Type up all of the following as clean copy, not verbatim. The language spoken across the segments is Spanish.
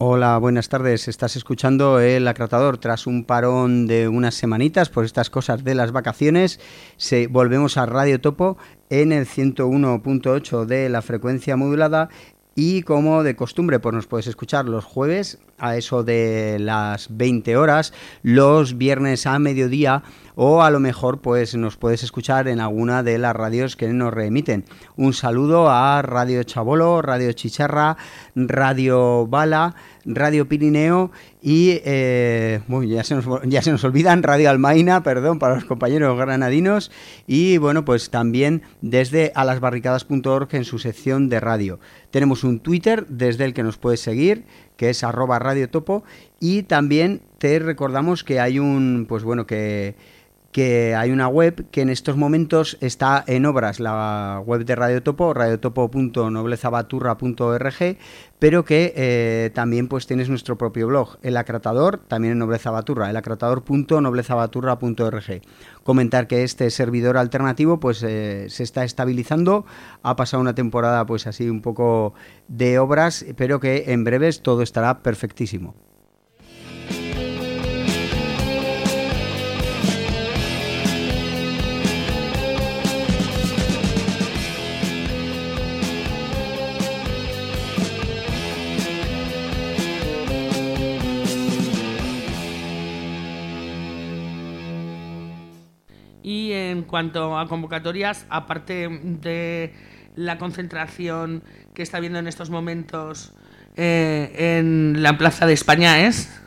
Hola, buenas tardes. Estás escuchando El Acratador. Tras un parón de unas semanitas por estas cosas de las vacaciones, volvemos a Radio Topo en el 101.8 de la frecuencia modulada. Y como de costumbre, pues nos puedes escuchar los jueves a eso de las 20 horas, los viernes a mediodía, o a lo mejor pues nos puedes escuchar en alguna de las radios que nos reemiten. Un saludo a Radio Chabolo, Radio Chicharra, Radio Bala, Radio Pirineo y ya se nos olvidan, Radio Almaina, perdón, para los compañeros granadinos, y bueno, pues también desde alasbarricadas.org en su sección de radio. Tenemos un Twitter desde el que nos puedes seguir, que es @radiotopo, y también te recordamos que hay que hay una web que en estos momentos está en obras, la web de Radio Topo, radiotopo.noblezabaturra.org, pero que también pues tienes nuestro propio blog, El Acratador, también en Nobleza Baturra, elacratador.noblezabaturra.org. Comentar que este servidor alternativo pues se está estabilizando, ha pasado una temporada pues así un poco de obras, pero que en breves todo estará perfectísimo. Y en cuanto a convocatorias, aparte de la concentración que está habiendo en estos momentos en la Plaza de España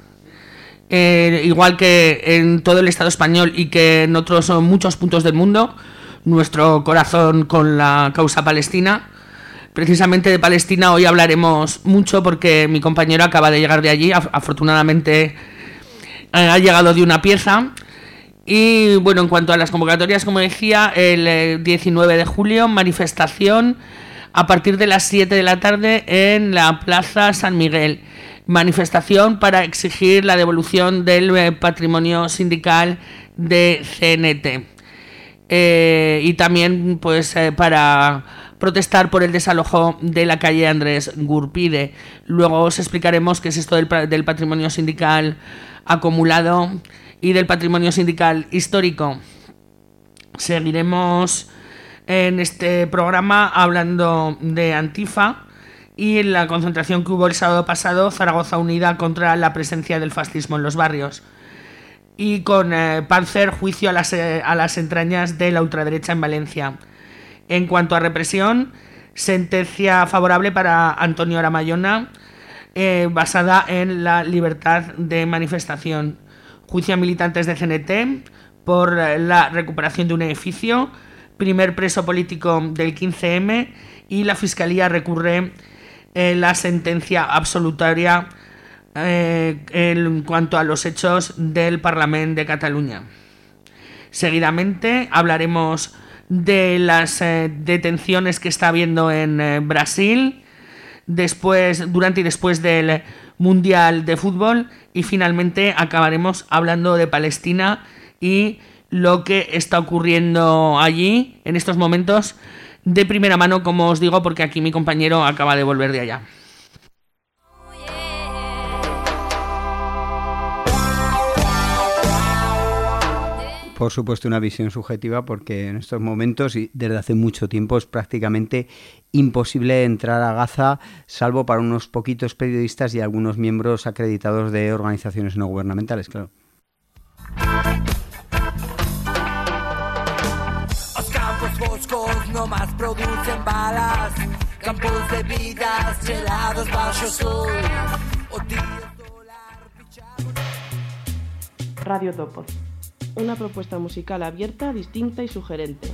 igual que en todo el Estado español y que en otros muchos puntos del mundo, nuestro corazón con la causa palestina. Precisamente de Palestina hoy hablaremos mucho porque mi compañero acaba de llegar de allí, afortunadamente ha llegado de una pieza. Y bueno, en cuanto a las convocatorias, como decía, el 19 de julio, manifestación a partir de las 7 de la tarde en la Plaza San Miguel. Manifestación para exigir la devolución del patrimonio sindical de CNT. Y también pues para protestar por el desalojo de la calle Andrés Gurpide. Luego os explicaremos qué es esto del patrimonio sindical acumulado y del patrimonio sindical histórico. Seguiremos en este programa hablando de Antifa y en la concentración que hubo el sábado pasado, Zaragoza Unida contra la presencia del fascismo en los barrios. Y con Panzer, juicio a las entrañas de la ultraderecha en Valencia. En cuanto a represión, sentencia favorable para Antonio Aramayona, basada en la libertad de manifestación. Juicio a militantes de CNT por la recuperación de un edificio, primer preso político del 15M, y la Fiscalía recurre la sentencia absolutoria en cuanto a los hechos del Parlamento de Cataluña. Seguidamente hablaremos de las detenciones que está habiendo en Brasil, durante y después del Mundial de Fútbol, y finalmente acabaremos hablando de Palestina y lo que está ocurriendo allí en estos momentos de primera mano, como os digo, porque aquí mi compañero acaba de volver de allá. Por supuesto, una visión subjetiva, porque en estos momentos y desde hace mucho tiempo es prácticamente imposible entrar a Gaza, salvo para unos poquitos periodistas y algunos miembros acreditados de organizaciones no gubernamentales, claro. Os campos foscos no más producen balas, campos de vidas gelados bajo sol. Radio Topo. Una propuesta musical abierta, distinta y sugerente.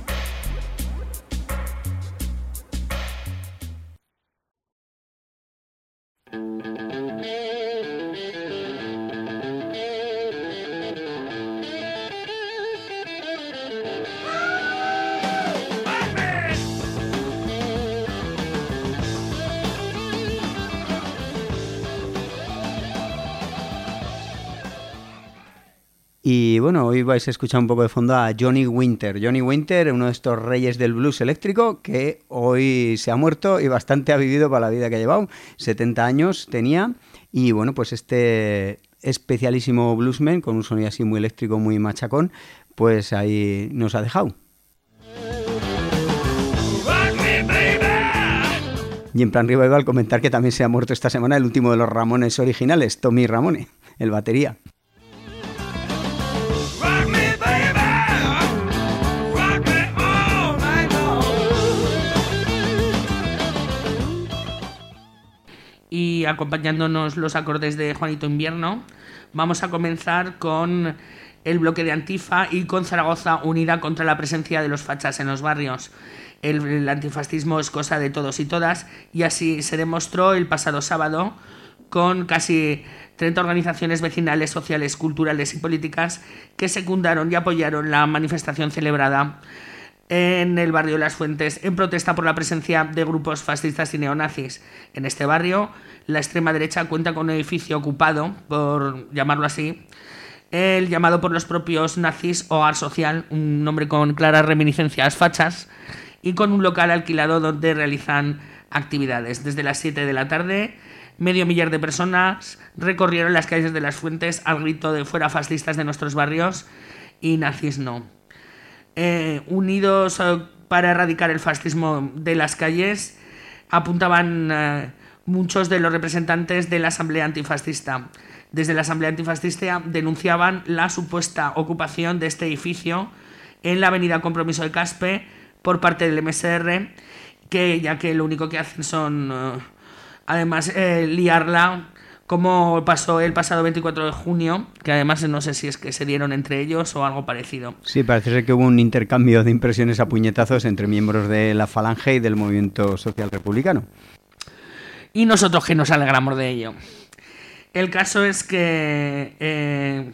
Y bueno, hoy vais a escuchar un poco de fondo a Johnny Winter. Johnny Winter, uno de estos reyes del blues eléctrico, que hoy se ha muerto y bastante ha vivido para la vida que ha llevado. 70 años tenía. Y bueno, pues este especialísimo bluesman, con un sonido así muy eléctrico, muy machacón, pues ahí nos ha dejado. Y en plan revival comentar que también se ha muerto esta semana el último de los Ramones originales, Tommy Ramone, el batería. Y acompañándonos los acordes de Juanito Invierno, vamos a comenzar con el bloque de Antifa y con Zaragoza unida contra la presencia de los fachas en los barrios. El antifascismo es cosa de todos y todas, y así se demostró el pasado sábado con casi 30 organizaciones vecinales, sociales, culturales y políticas que secundaron y apoyaron la manifestación celebrada en el barrio Las Fuentes en protesta por la presencia de grupos fascistas y neonazis. En este barrio, la extrema derecha cuenta con un edificio ocupado, por llamarlo así, el llamado por los propios nazis Hogar Social, un nombre con claras reminiscencias fachas, y con un local alquilado donde realizan actividades. Desde las 7 de la tarde, 500.000 de personas recorrieron las calles de Las Fuentes al grito de fuera fascistas de nuestros barrios y nazis no. Unidos para erradicar el fascismo de las calles, apuntaban muchos de los representantes de la Asamblea Antifascista. Desde la Asamblea Antifascista denunciaban la supuesta ocupación de este edificio en la avenida Compromiso de Caspe por parte del MSR, ya que lo único que hacen son, además, liarla, como pasó el pasado 24 de junio, que además no sé si es que se dieron entre ellos o algo parecido. Sí, parece ser que hubo un intercambio de impresiones a puñetazos entre miembros de la Falange y del Movimiento Social Republicano. Y nosotros que nos alegramos de ello. El caso es que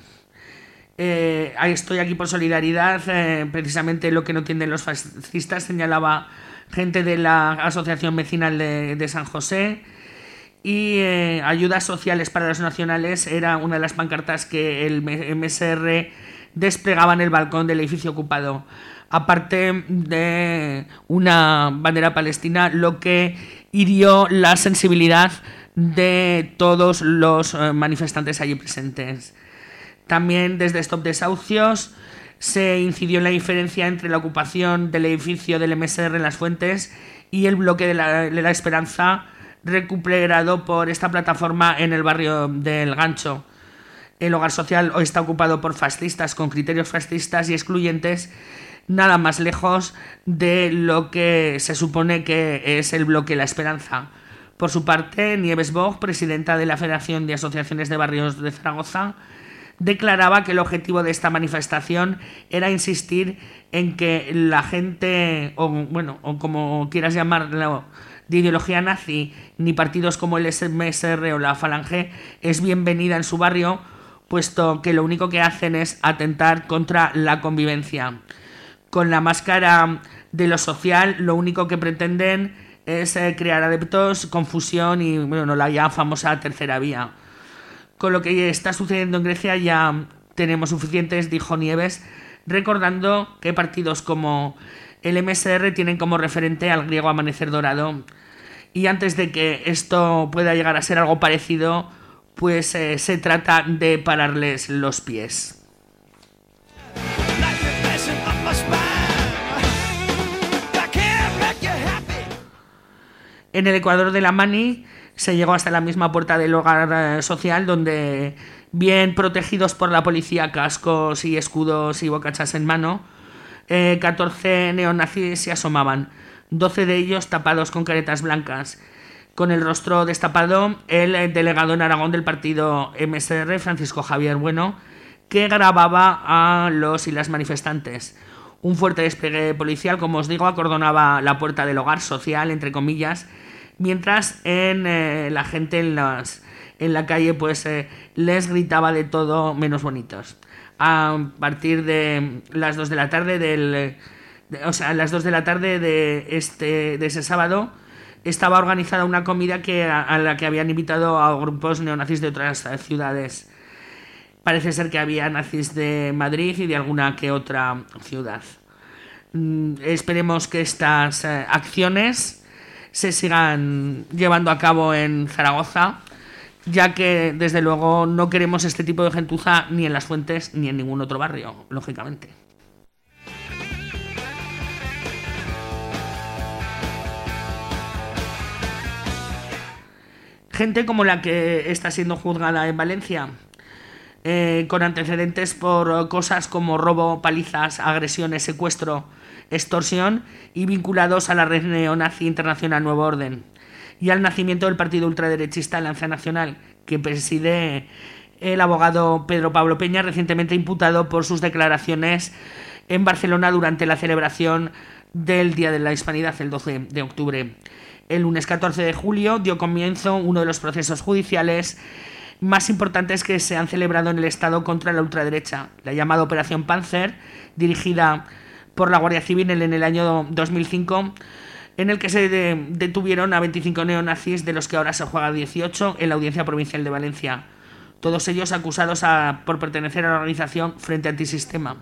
estoy aquí por solidaridad, precisamente lo que no entienden los fascistas, señalaba gente de la Asociación Vecinal de San José, y ayudas sociales para los nacionales era una de las pancartas que el MSR desplegaba en el balcón del edificio ocupado, aparte de una bandera palestina, lo que hirió la sensibilidad de todos los manifestantes allí presentes. También desde Stop Desahucios se incidió en la diferencia entre la ocupación del edificio del MSR en Las Fuentes y el bloque de la Esperanza, recuperado por esta plataforma en el barrio del Gancho. El Hogar Social hoy está ocupado por fascistas con criterios fascistas y excluyentes, nada más lejos de lo que se supone que es el bloque La Esperanza. Por su parte, Nieves Bog, presidenta de la Federación de Asociaciones de Barrios de Zaragoza, declaraba que el objetivo de esta manifestación era insistir en que la gente, o como quieras llamarlo, de ideología nazi, ni partidos como el MSR o la Falange, es bienvenida en su barrio, puesto que lo único que hacen es atentar contra la convivencia. Con la máscara de lo social, lo único que pretenden es crear adeptos, confusión y la ya famosa tercera vía. Con lo que está sucediendo en Grecia ya tenemos suficientes, dijo Nieves, recordando que partidos como el MSR tienen como referente al griego Amanecer Dorado. Y antes de que esto pueda llegar a ser algo parecido, pues se trata de pararles los pies. En el Ecuador de la Mani se llegó hasta la misma puerta del Hogar Social, donde, bien protegidos por la policía, cascos y escudos y bocachas en mano, 14 neonazis se asomaban, 12 de ellos tapados con caretas blancas. Con el rostro destapado, el delegado en Aragón del partido MSR, Francisco Javier Bueno, que grababa a los y las manifestantes. Un fuerte despliegue policial, como os digo, acordonaba la puerta del Hogar Social, entre comillas, mientras la gente en la calle pues les gritaba de todo menos bonitos. A partir de las 2 de la tarde a las 2 de la tarde de ese sábado estaba organizada una comida a la que habían invitado a grupos neonazis de otras ciudades. parece ser que había nazis de Madrid y de alguna que otra ciudad. Esperemos que estas acciones se sigan llevando a cabo en Zaragoza, ya que desde luego no queremos este tipo de gentuza ni en Las Fuentes ni en ningún otro barrio, lógicamente. Gente como la que está siendo juzgada en Valencia, con antecedentes por cosas como robo, palizas, agresiones, secuestro, extorsión y vinculados a la red neonazi internacional Nuevo Orden y al nacimiento del partido ultraderechista Alianza Nacional, que preside el abogado Pedro Pablo Peña, recientemente imputado por sus declaraciones en Barcelona durante la celebración del Día de la Hispanidad, el 12 de octubre. El lunes 14 de julio dio comienzo uno de los procesos judiciales más importantes que se han celebrado en el Estado contra la ultraderecha, la llamada Operación Panzer, dirigida por la Guardia Civil en el año 2005, en el que se detuvieron a 25 neonazis, de los que ahora se juega 18, en la Audiencia Provincial de Valencia. Todos ellos acusados por pertenecer a la organización Frente Antisistema.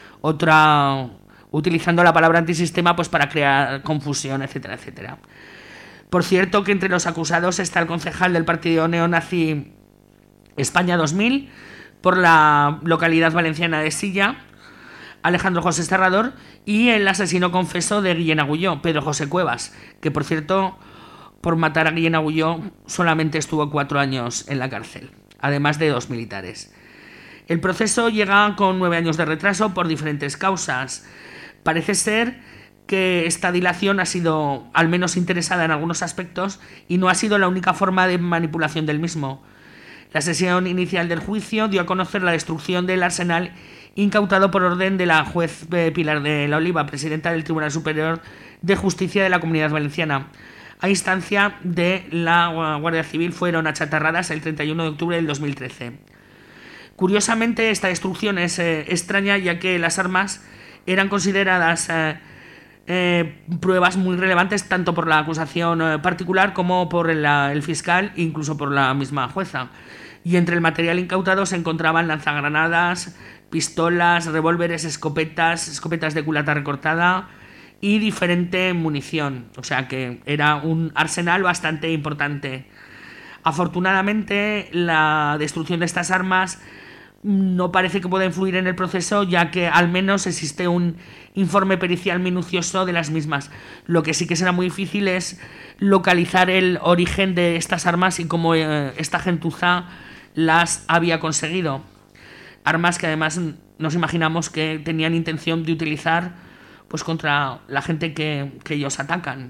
Utilizando la palabra antisistema pues para crear confusión, etcétera, etcétera. Por cierto, que entre los acusados está el concejal del partido neonazi España 2000 por la localidad valenciana de Silla, Alejandro José Serrador, y el asesino confeso de Guillén Agulló, Pedro José Cuevas, que por cierto, por matar a Guillén Agulló solamente estuvo 4 años en la cárcel, además de 2 militares. El proceso llega con 9 años de retraso por diferentes causas. Parece ser que esta dilación ha sido al menos interesada en algunos aspectos y no ha sido la única forma de manipulación del mismo. La sesión inicial del juicio dio a conocer la destrucción del arsenal incautado por orden de la juez Pilar de la Oliva, presidenta del Tribunal Superior de Justicia de la Comunidad Valenciana. A instancia de la Guardia Civil fueron achatarradas el 31 de octubre del 2013. Curiosamente, esta destrucción es extraña, ya que las armas eran consideradas pruebas muy relevantes tanto por la acusación particular como por el fiscal, incluso por la misma jueza. Y entre el material incautado se encontraban lanzagranadas, pistolas, revólveres, escopetas de culata recortada y diferente munición. O sea que era un arsenal bastante importante. Afortunadamente, la destrucción de estas armas no parece que pueda influir en el proceso, ya que al menos existe un informe pericial minucioso de las mismas. Lo que sí que será muy difícil es localizar el origen de estas armas y cómo esta gentuza las había conseguido. Armas que además nos imaginamos que tenían intención de utilizar pues contra la gente que ellos atacan.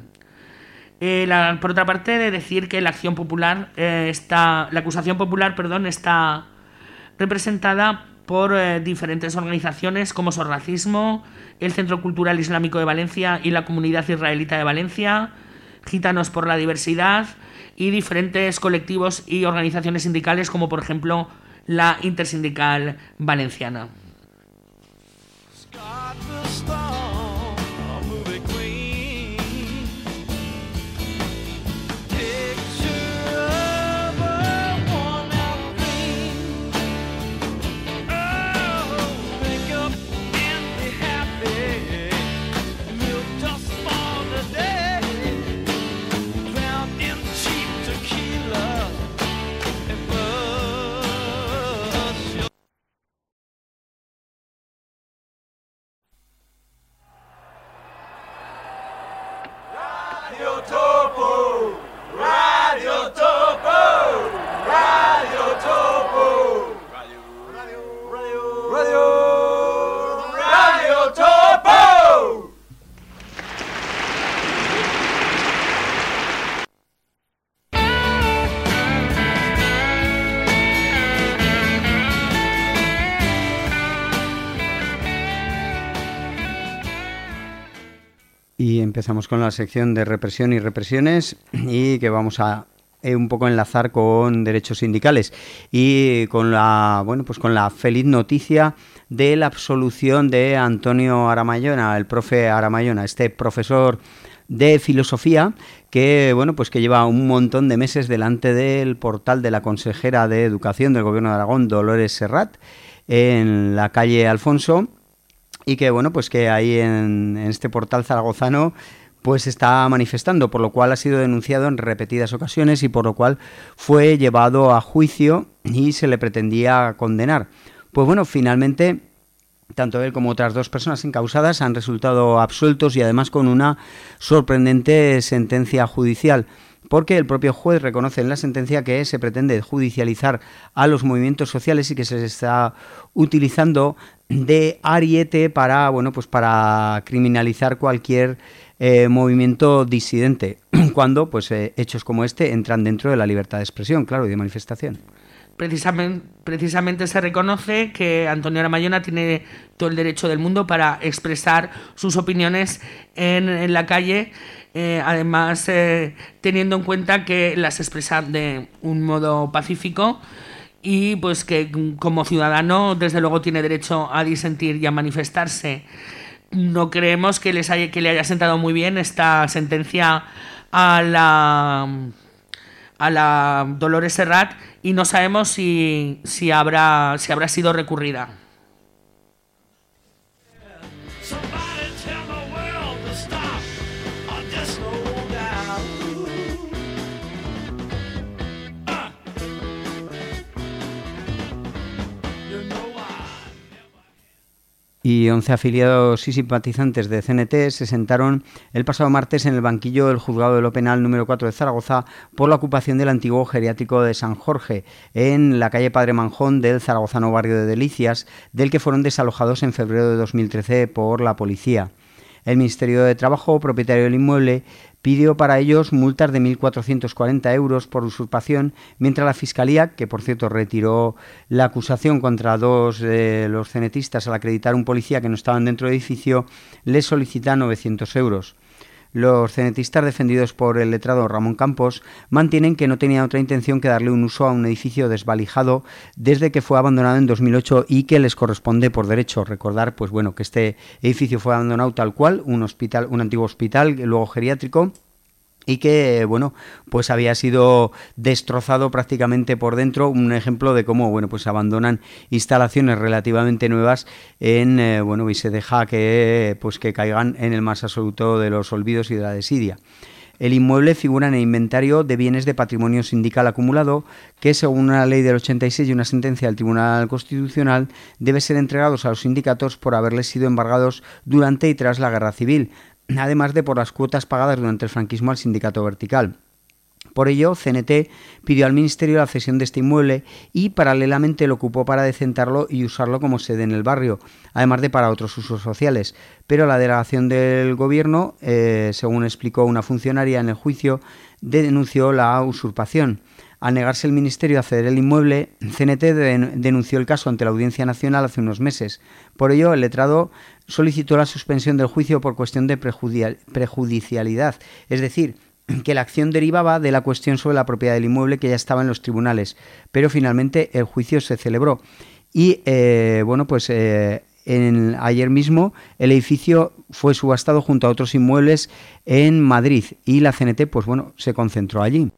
Por otra parte, he de decir que la acusación popular está representada por diferentes organizaciones como Sorracismo, el Centro Cultural Islámico de Valencia y la Comunidad Israelita de Valencia, Gitanos por la Diversidad y diferentes colectivos y organizaciones sindicales como por ejemplo la Intersindical Valenciana. Y empezamos con la sección de represión y represiones, y que vamos a un poco enlazar con derechos sindicales y con la feliz noticia de la absolución de Antonio Aramayona, el profe Aramayona, este profesor de Filosofía, que bueno, pues que lleva un montón de meses delante del portal de la consejera de Educación del Gobierno de Aragón, Dolores Serrat, en la calle Alfonso, y que bueno, pues que ahí en este portal zaragozano pues está manifestando, por lo cual ha sido denunciado en repetidas ocasiones y por lo cual fue llevado a juicio y se le pretendía condenar. Pues bueno, finalmente tanto él como otras 2 personas encausadas han resultado absueltos y además con una sorprendente sentencia judicial, porque el propio juez reconoce en la sentencia que se pretende judicializar a los movimientos sociales y que se está utilizando de ariete para, bueno, pues para criminalizar cualquier movimiento disidente, cuando pues hechos como este entran dentro de la libertad de expresión, claro, y de manifestación. Precisamente se reconoce que Antonio Aramayona tiene todo el derecho del mundo para expresar sus opiniones en la calle, además teniendo en cuenta que las expresa de un modo pacífico y pues que como ciudadano desde luego tiene derecho a disentir y a manifestarse. No creemos que le haya sentado muy bien esta sentencia a la Dolores Serrat y no sabemos si habrá sido recurrida. Y 11 afiliados y simpatizantes de CNT se sentaron el pasado martes en el banquillo del Juzgado de lo Penal número 4 de Zaragoza por la ocupación del antiguo geriátrico de San Jorge, en la calle Padre Manjón del zaragozano barrio de Delicias, del que fueron desalojados en febrero de 2013 por la policía. El Ministerio de Trabajo, propietario del inmueble, pidió para ellos multas de 1.440 euros por usurpación, mientras la Fiscalía, que por cierto retiró la acusación contra 2 de los cenetistas al acreditar un policía que no estaban dentro del edificio, les solicita 900 euros. Los cenetistas, defendidos por el letrado Ramón Campos, mantienen que no tenían otra intención que darle un uso a un edificio desvalijado desde que fue abandonado en 2008 y que les corresponde por derecho. Recordar, pues bueno, que este edificio fue abandonado tal cual, un antiguo hospital, luego geriátrico, y que, bueno, pues había sido destrozado prácticamente por dentro, un ejemplo de cómo, bueno, pues abandonan instalaciones relativamente nuevas y se deja que caigan en el más absoluto de los olvidos y de la desidia. El inmueble figura en el inventario de bienes de patrimonio sindical acumulado que, según una ley del 86 y una sentencia del Tribunal Constitucional, debe ser entregados a los sindicatos por haberles sido embargados durante y tras la Guerra Civil, además de por las cuotas pagadas durante el franquismo al sindicato vertical. Por ello, CNT pidió al Ministerio la cesión de este inmueble y paralelamente lo ocupó para decentarlo y usarlo como sede en el barrio, además de para otros usos sociales. Pero la delegación del Gobierno, según explicó una funcionaria en el juicio, denunció la usurpación. Al negarse el Ministerio a ceder el inmueble, CNT denunció el caso ante la Audiencia Nacional hace unos meses. Por ello, el letrado solicitó la suspensión del juicio por cuestión de prejudicialidad, es decir, que la acción derivaba de la cuestión sobre la propiedad del inmueble que ya estaba en los tribunales, pero finalmente el juicio se celebró. Y ayer mismo el edificio fue subastado junto a otros inmuebles en Madrid y la CNT se concentró allí.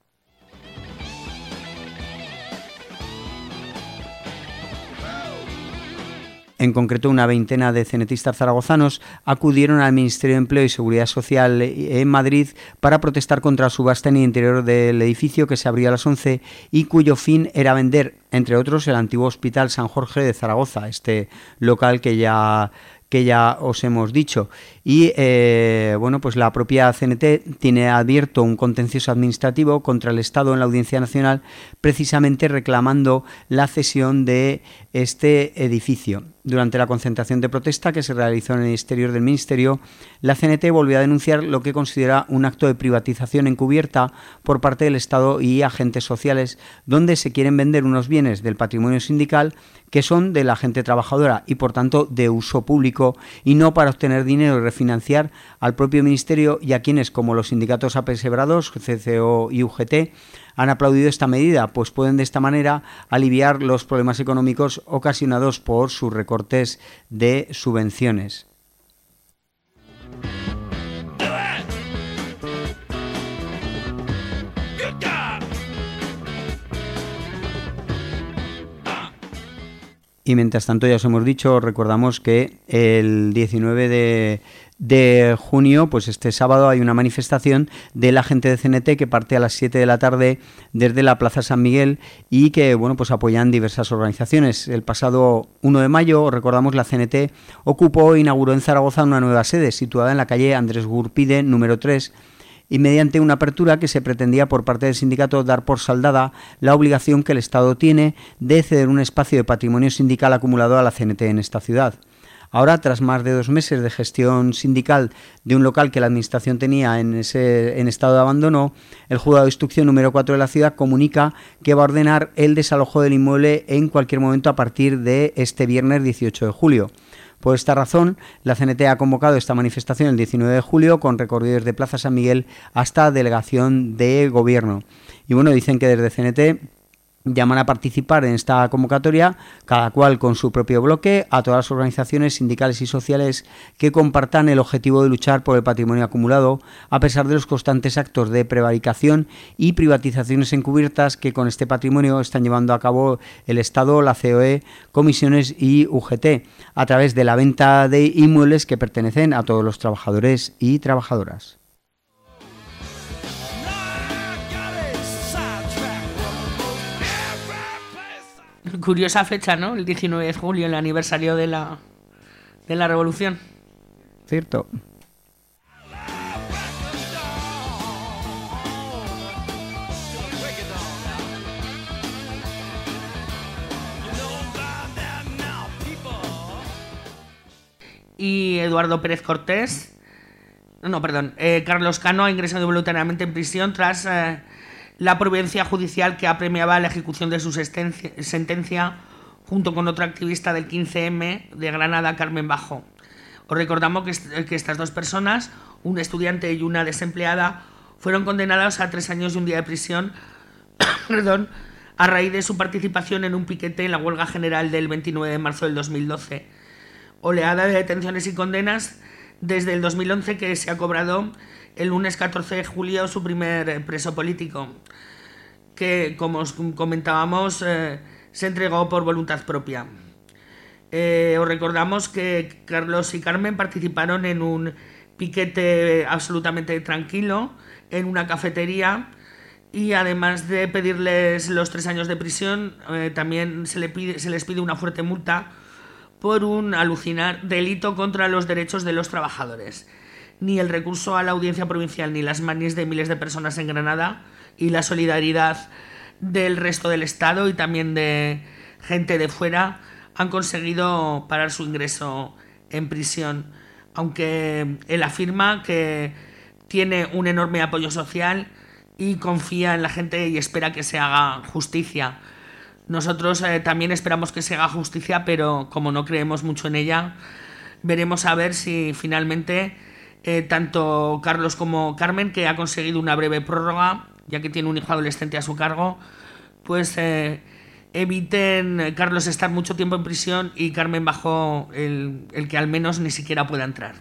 En concreto, una veintena de cenetistas zaragozanos acudieron al Ministerio de Empleo y Seguridad Social en Madrid para protestar contra la subasta en el interior del edificio que se abrió a las 11 y cuyo fin era vender, entre otros, el antiguo Hospital San Jorge de Zaragoza, este local que ya os hemos dicho. Y la propia CNT tiene abierto un contencioso administrativo contra el Estado en la Audiencia Nacional, precisamente reclamando la cesión de este edificio. Durante la concentración de protesta que se realizó en el exterior del Ministerio, la CNT volvió a denunciar lo que considera un acto de privatización encubierta por parte del Estado y agentes sociales, donde se quieren vender unos bienes del patrimonio sindical que son de la gente trabajadora y, por tanto, de uso público, y no para obtener dinero y refinanciar al propio Ministerio y a quienes, como los sindicatos apesebrados, CCO y UGT, han aplaudido esta medida, pues pueden de esta manera aliviar los problemas económicos ocasionados por sus recortes de subvenciones. Y mientras tanto, ya os hemos dicho, recordamos que el 19 de junio, pues este sábado, hay una manifestación de la gente de CNT que parte a las 7 de la tarde desde la Plaza San Miguel y que, bueno, pues apoyan diversas organizaciones. El pasado 1 de mayo, recordamos, la CNT ocupó e inauguró en Zaragoza una nueva sede situada en la calle Andrés Gurpide, número 3, y mediante una apertura que se pretendía por parte del sindicato dar por saldada la obligación que el Estado tiene de ceder un espacio de patrimonio sindical acumulado a la CNT en esta ciudad. Ahora, tras más de 2 meses de gestión sindical de un local que la Administración tenía en estado de abandono, el Juzgado de Instrucción número 4 de la ciudad comunica que va a ordenar el desalojo del inmueble en cualquier momento a partir de este viernes 18 de julio. Por esta razón, la CNT ha convocado esta manifestación el 19 de julio con recorrido desde Plaza San Miguel hasta Delegación de Gobierno. Y bueno, dicen que desde CNT llaman a participar en esta convocatoria, cada cual con su propio bloque, a todas las organizaciones sindicales y sociales que compartan el objetivo de luchar por el patrimonio acumulado, a pesar de los constantes actos de prevaricación y privatizaciones encubiertas que con este patrimonio están llevando a cabo el Estado, la COE, comisiones y UGT, a través de la venta de inmuebles que pertenecen a todos los trabajadores y trabajadoras. Curiosa fecha, ¿no? El 19 de julio, el aniversario de la Revolución. Cierto. Y Eduardo Pérez Cortés, Carlos Cano ha ingresado voluntariamente en prisión tras la providencia judicial que apremiaba la ejecución de su sentencia junto con otra activista del 15M de Granada, Carmen Bajo. Os recordamos que estas dos personas, un estudiante y una desempleada, fueron condenadas a 3 años y un día de prisión a raíz de su participación en un piquete en la huelga general del 29 de marzo del 2012. Oleada de detenciones y condenas desde el 2011 que se ha cobrado el lunes 14 de julio su primer preso político, que, como os comentábamos, se entregó por voluntad propia. Os recordamos que Carlos y Carmen participaron en un piquete absolutamente tranquilo en una cafetería y además de pedirles los 3 años de prisión, también se les pide una fuerte multa por un alucinar delito contra los derechos de los trabajadores. Ni el recurso a la audiencia provincial ni las manies de miles de personas en Granada y la solidaridad del resto del Estado y también de gente de fuera han conseguido parar su ingreso en prisión, aunque él afirma que tiene un enorme apoyo social y confía en la gente y espera que se haga justicia. Nosotros también esperamos que se haga justicia, pero como no creemos mucho en ella, veremos a ver si finalmente tanto Carlos como Carmen, que ha conseguido una breve prórroga, ya que tiene un hijo adolescente a su cargo, pues eviten Carlos estar mucho tiempo en prisión y Carmen bajo el que al menos ni siquiera pueda entrar.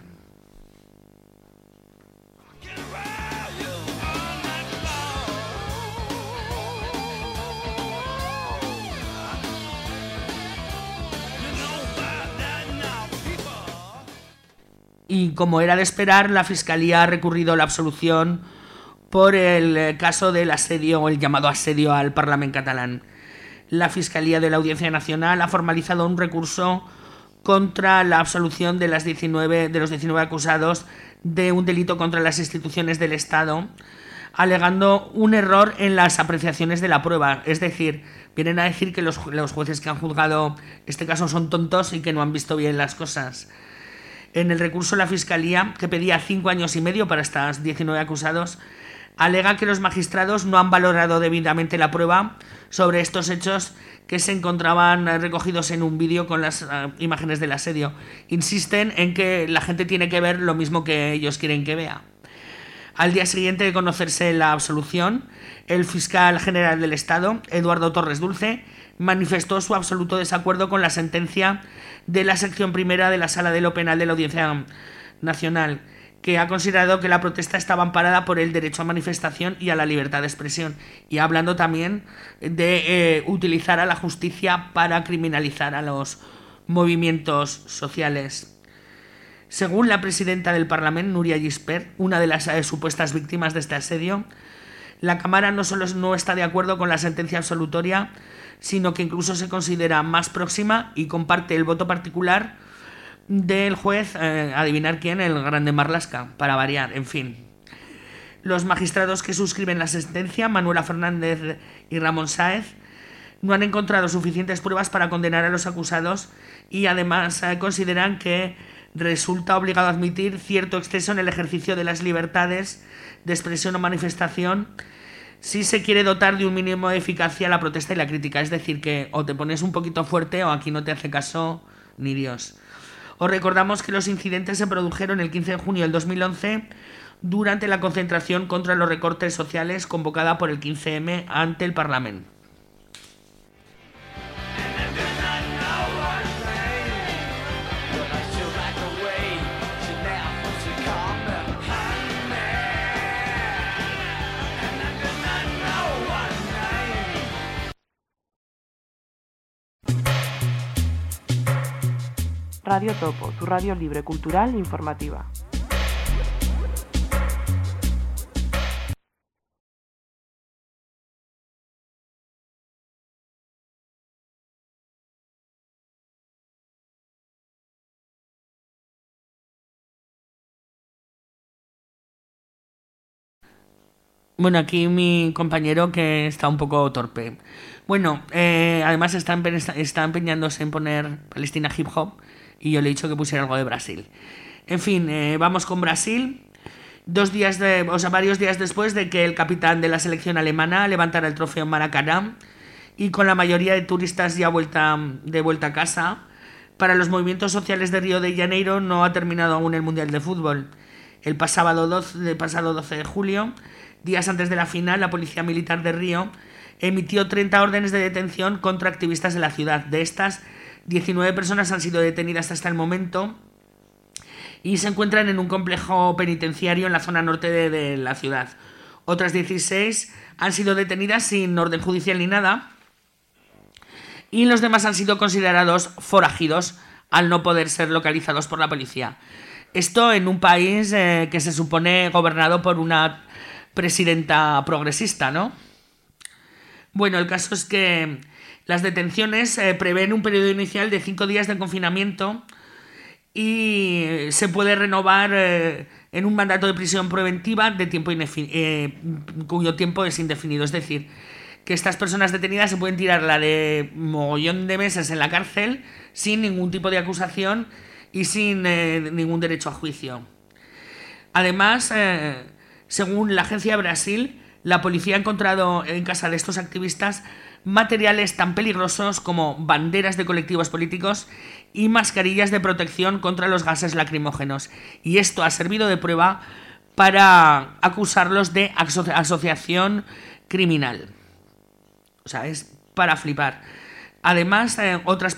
Y como era de esperar, la Fiscalía ha recurrido la absolución por el caso del asedio o el llamado asedio al Parlament catalán. La Fiscalía de la Audiencia Nacional ha formalizado un recurso contra la absolución de los 19 acusados de un delito contra las instituciones del Estado, alegando un error en las apreciaciones de la prueba. Es decir, vienen a decir que los jueces que han juzgado este caso son tontos y que no han visto bien las cosas. En el recurso, la Fiscalía, que pedía 5 años y medio para estos 19 acusados, alega que los magistrados no han valorado debidamente la prueba sobre estos hechos que se encontraban recogidos en un vídeo con las imágenes del asedio. Insisten en que la gente tiene que ver lo mismo que ellos quieren que vea. Al día siguiente de conocerse la absolución, el fiscal general del Estado, Eduardo Torres Dulce, manifestó su absoluto desacuerdo con la sentencia de la sección primera de la Sala de lo Penal de la Audiencia Nacional. que ha considerado que la protesta estaba amparada por el derecho a manifestación y a la libertad de expresión, y hablando también de utilizar a la justicia para criminalizar a los movimientos sociales. Según la presidenta del Parlamento, Núria Gispert, una de las supuestas víctimas de este asedio, la Cámara no solo no está de acuerdo con la sentencia absolutoria, sino que incluso se considera más próxima y comparte el voto particular del juez, adivinar quién, el grande Marlaska, para variar, en fin. Los magistrados que suscriben la sentencia, Manuela Fernández y Ramón Sáez, no han encontrado suficientes pruebas para condenar a los acusados y además consideran que resulta obligado a admitir cierto exceso en el ejercicio de las libertades de expresión o manifestación si se quiere dotar de un mínimo de eficacia la protesta y la crítica. Es decir, que o te pones un poquito fuerte o aquí no te hace caso ni Dios. Os recordamos que los incidentes se produjeron el 15 de junio del 2011 durante la concentración contra los recortes sociales convocada por el 15M ante el Parlamento. Radio Topo, tu radio libre, cultural e informativa. Bueno, aquí mi compañero que está un poco torpe. Bueno, además está empeñándose en poner Palestina Hip Hop y yo le he dicho que pusiera algo de Brasil. En fin, vamos con Brasil. Varios días después de que el capitán de la selección alemana levantara el trofeo en Maracaná y con la mayoría de turistas ya de vuelta a casa, para los movimientos sociales de Río de Janeiro no ha terminado aún el Mundial de Fútbol. El pasado 12 de julio, días antes de la final, la Policía Militar de Río emitió 30 órdenes de detención contra activistas de la ciudad. De estas, 19 personas han sido detenidas hasta el momento y se encuentran en un complejo penitenciario en la zona norte de la ciudad. Otras 16 han sido detenidas sin orden judicial ni nada y los demás han sido considerados forajidos al no poder ser localizados por la policía. Esto en un país que se supone gobernado por una presidenta progresista, ¿no? Bueno, el caso es que las detenciones prevén un periodo inicial de 5 días de confinamiento y se puede renovar en un mandato de prisión preventiva de tiempo cuyo tiempo es indefinido. Es decir, que estas personas detenidas se pueden tirar la de mogollón de meses en la cárcel sin ningún tipo de acusación y sin ningún derecho a juicio. Además, según la agencia de Brasil, la policía ha encontrado en casa de estos activistas materiales tan peligrosos como banderas de colectivos políticos y mascarillas de protección contra los gases lacrimógenos. Y esto ha servido de prueba para acusarlos de asociación criminal. O sea, es para flipar. Además, otras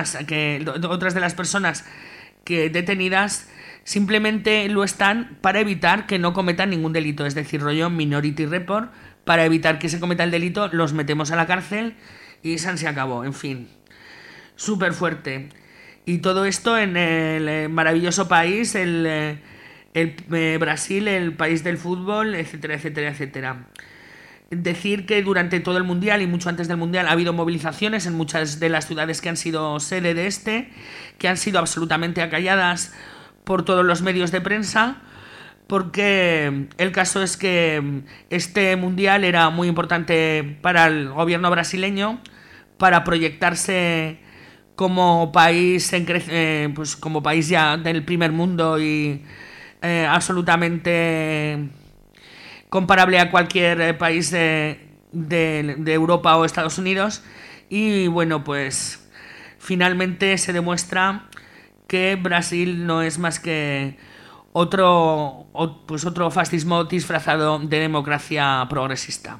de las personas que detenidas simplemente lo están para evitar que no cometan ningún delito, es decir, rollo Minority Report, para evitar que se cometa el delito, los metemos a la cárcel y se acabó, en fin. Súper fuerte. Y todo esto en el maravilloso país, el Brasil, el país del fútbol, etcétera, etcétera, etcétera. Decir que durante todo el Mundial y mucho antes del Mundial ha habido movilizaciones en muchas de las ciudades que han sido sede de que han sido absolutamente acalladas por todos los medios de prensa, porque el caso es que este Mundial era muy importante para el gobierno brasileño para proyectarse como país como país ya del primer mundo y absolutamente comparable a cualquier país de Europa o Estados Unidos. Y bueno, pues finalmente se demuestra que Brasil no es más que otro fascismo disfrazado de democracia progresista.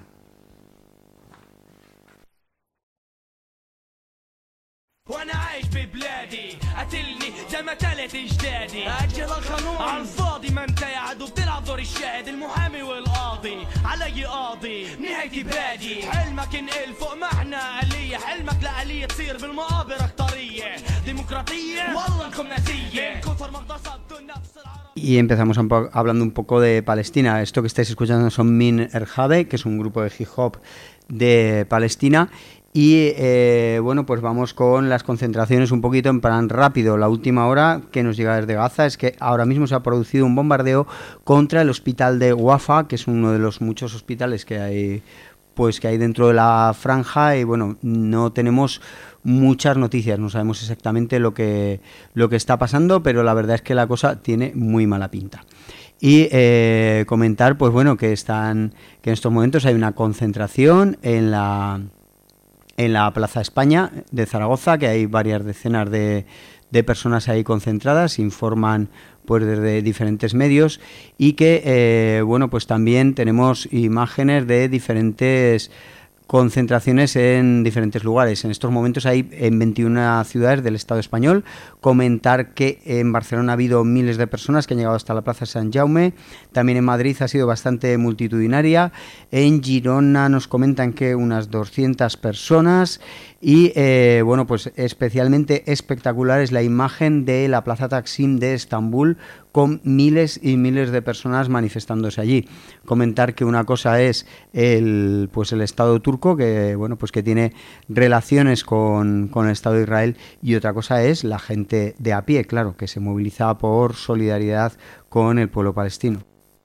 One eye be bloody. قتلني زي ما تلت اجدادي اجل القانون عالفاضي ما انت قاعد وبتلعب دور الشاهد المحامي والقاضي علي قاضي نهايتي بادي حلمك انقل فوق ما احنا آلية حلمك لآلية تصير بالمقابر اكترية ديمقراطية والله انكم ناسية كثر ما اغتصبتوا النفس العربية. Y empezamos hablando un poco de Palestina. Esto que estáis escuchando son Min Erhabe, que es un grupo de hip hop de Palestina. Y bueno, pues vamos con las concentraciones un poquito en plan rápido. La última hora que nos llega desde Gaza es que ahora mismo se ha producido un bombardeo contra el hospital de Wafa, que es uno de los muchos hospitales que hay, pues que hay dentro de la franja. Y bueno, no tenemos muchas noticias, no sabemos exactamente lo que está pasando, pero la verdad es que la cosa tiene muy mala pinta. Y comentar, pues bueno, que en estos momentos hay una concentración en la Plaza España de Zaragoza, que hay varias decenas de personas ahí concentradas, informan pues desde diferentes medios, y que bueno, pues también tenemos imágenes de diferentes concentraciones en diferentes lugares. En estos momentos hay en 21 ciudades del Estado español. Comentar que en Barcelona ha habido miles de personas que han llegado hasta la Plaza Sant Jaume. También en Madrid ha sido bastante multitudinaria. En Girona nos comentan que unas 200 personas. Y bueno, pues especialmente espectacular es la imagen de la Plaza Taksim de Estambul, con miles y miles de personas manifestándose allí. Comentar que una cosa es el Estado turco, que bueno, pues que tiene relaciones con el Estado de Israel, y otra cosa es la gente de a pie, claro, que se moviliza por solidaridad con el pueblo palestino.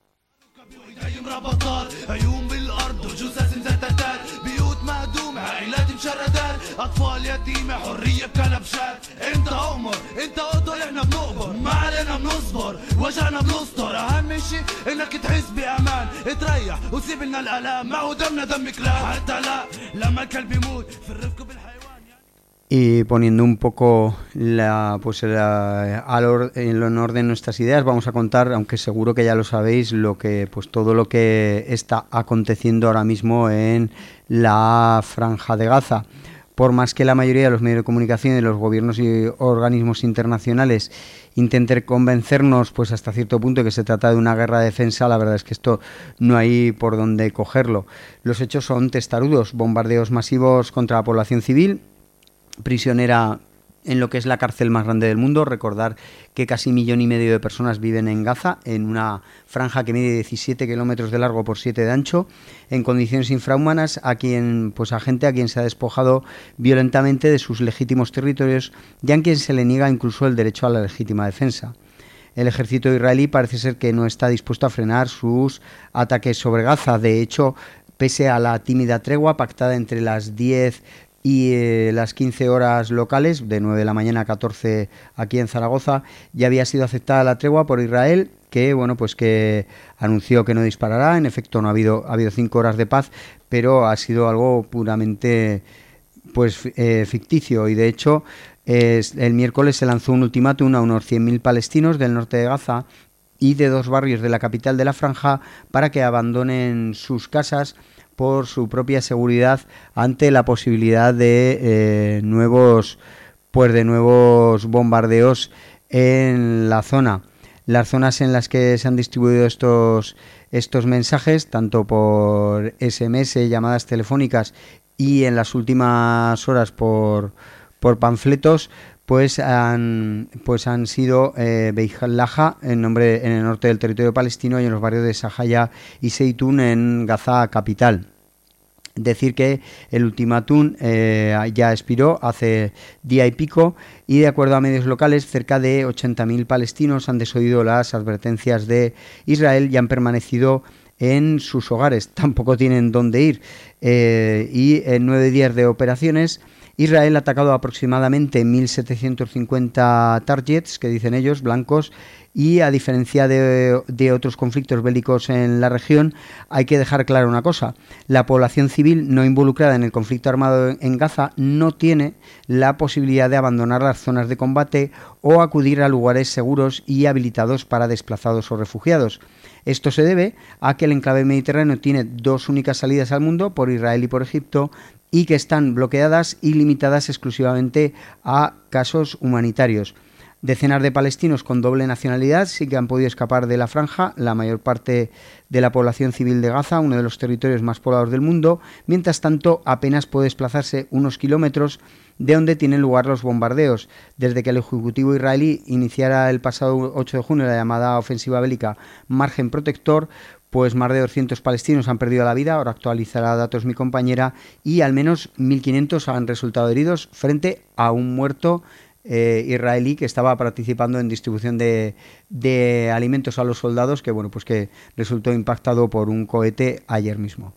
أطفال يتيمة حرية بكلبشات أنت أؤمر أنت قدر إحنا بنقبر ما علينا بنصبر وجعنا بنستر أهم شي إنك تحس بأمان تريح وسيب لنا الألام ما هو دمنا دم كلاب حتى لا لما الكلب يموت في الرفق بالحيوان. Y poniendo un poco en orden nuestras ideas, vamos a contar, aunque seguro que ya lo sabéis, todo lo que está aconteciendo ahora mismo en la Franja de Gaza. Por más que la mayoría de los medios de comunicación y los gobiernos y organismos internacionales intenten convencernos, pues hasta cierto punto, que se trata de una guerra de defensa, la verdad es que esto no hay por dónde cogerlo. Los hechos son testarudos: bombardeos masivos contra la población civil, prisionera en lo que es la cárcel más grande del mundo. Recordar que casi 1,5 millones de personas viven en Gaza, en una franja que mide 17 kilómetros de largo por 7 de ancho, en condiciones infrahumanas, a gente a quien se ha despojado violentamente de sus legítimos territorios, y a quien se le niega incluso el derecho a la legítima defensa. El ejército israelí parece ser que no está dispuesto a frenar sus ataques sobre Gaza. De hecho, pese a la tímida tregua pactada entre las 10 y las 15 horas locales, de 9 de la mañana a 14 aquí en Zaragoza, ya había sido aceptada la tregua por Israel, que bueno, pues que anunció que no disparará. En efecto, no ha habido 5 horas de paz, pero ha sido algo puramente ficticio. Y de hecho, el miércoles se lanzó un ultimátum a unos 100.000 palestinos del norte de Gaza y de 2 barrios de la capital de la franja para que abandonen sus casas por su propia seguridad, ante la posibilidad de nuevos bombardeos en la zona. Las zonas en las que se han distribuido estos mensajes, tanto por SMS, llamadas telefónicas, y en las últimas horas por panfletos, pues han sido Beit Laha, en el norte del territorio palestino, y en los barrios de Sahaya y Seitún, en Gaza capital. Decir que el ultimátum ya expiró hace día y pico, y de acuerdo a medios locales, cerca de 80.000 palestinos han desoído las advertencias de Israel y han permanecido en sus hogares. Tampoco tienen dónde ir. Y en 9 días de operaciones, Israel ha atacado aproximadamente 1.750 targets, que dicen ellos, blancos, y a diferencia de otros conflictos bélicos en la región, hay que dejar claro una cosa: la población civil no involucrada en el conflicto armado en Gaza no tiene la posibilidad de abandonar las zonas de combate o acudir a lugares seguros y habilitados para desplazados o refugiados. Esto se debe a que el enclave mediterráneo tiene 2 únicas salidas al mundo, por Israel y por Egipto, y que están bloqueadas y limitadas exclusivamente a casos humanitarios. Decenas de palestinos con doble nacionalidad sí que han podido escapar de la franja, la mayor parte de la población civil de Gaza, uno de los territorios más poblados del mundo. Mientras tanto, apenas puede desplazarse unos kilómetros de donde tienen lugar los bombardeos. Desde que el Ejecutivo israelí iniciara el pasado 8 de junio la llamada ofensiva bélica Margen Protector, pues más de 200 palestinos han perdido la vida, ahora actualizará datos mi compañera, y al menos 1.500 han resultado heridos frente a un muerto israelí que estaba participando en distribución de alimentos a los soldados, que bueno, pues que resultó impactado por un cohete ayer mismo.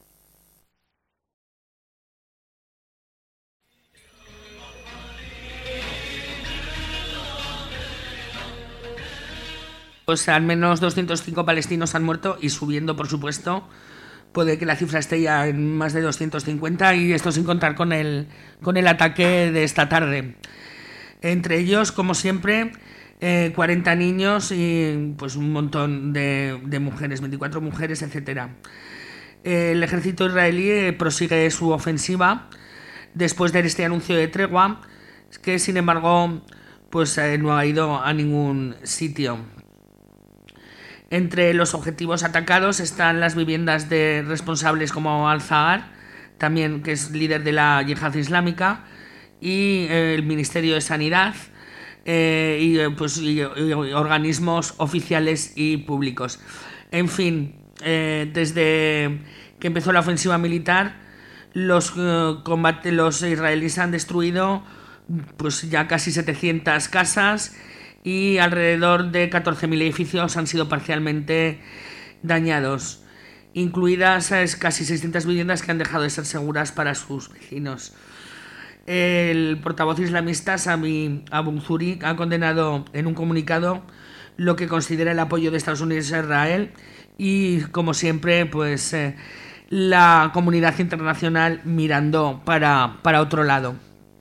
Pues al menos 205 palestinos han muerto y subiendo, por supuesto. Puede que la cifra esté ya en más de 250, y esto sin contar con el ataque de esta tarde. Entre ellos, como siempre, 40 niños y pues un montón de mujeres, 24 mujeres, etc. El ejército israelí prosigue su ofensiva después de este anuncio de tregua, que sin embargo pues no ha ido a ningún sitio. Entre los objetivos atacados están las viviendas de responsables como Al-Zahar, también que es líder de la yihad islámica, y el Ministerio de Sanidad y organismos oficiales y públicos. En fin, desde que empezó la ofensiva militar, los israelíes han destruido pues ya casi 700 casas y alrededor de 14.000 edificios han sido parcialmente dañados, incluidas casi 600 viviendas que han dejado de ser seguras para sus vecinos. El portavoz islamista Sami Abu Zuhri ha condenado en un comunicado lo que considera el apoyo de Estados Unidos a Israel y, como siempre, pues la comunidad internacional mirando para otro lado.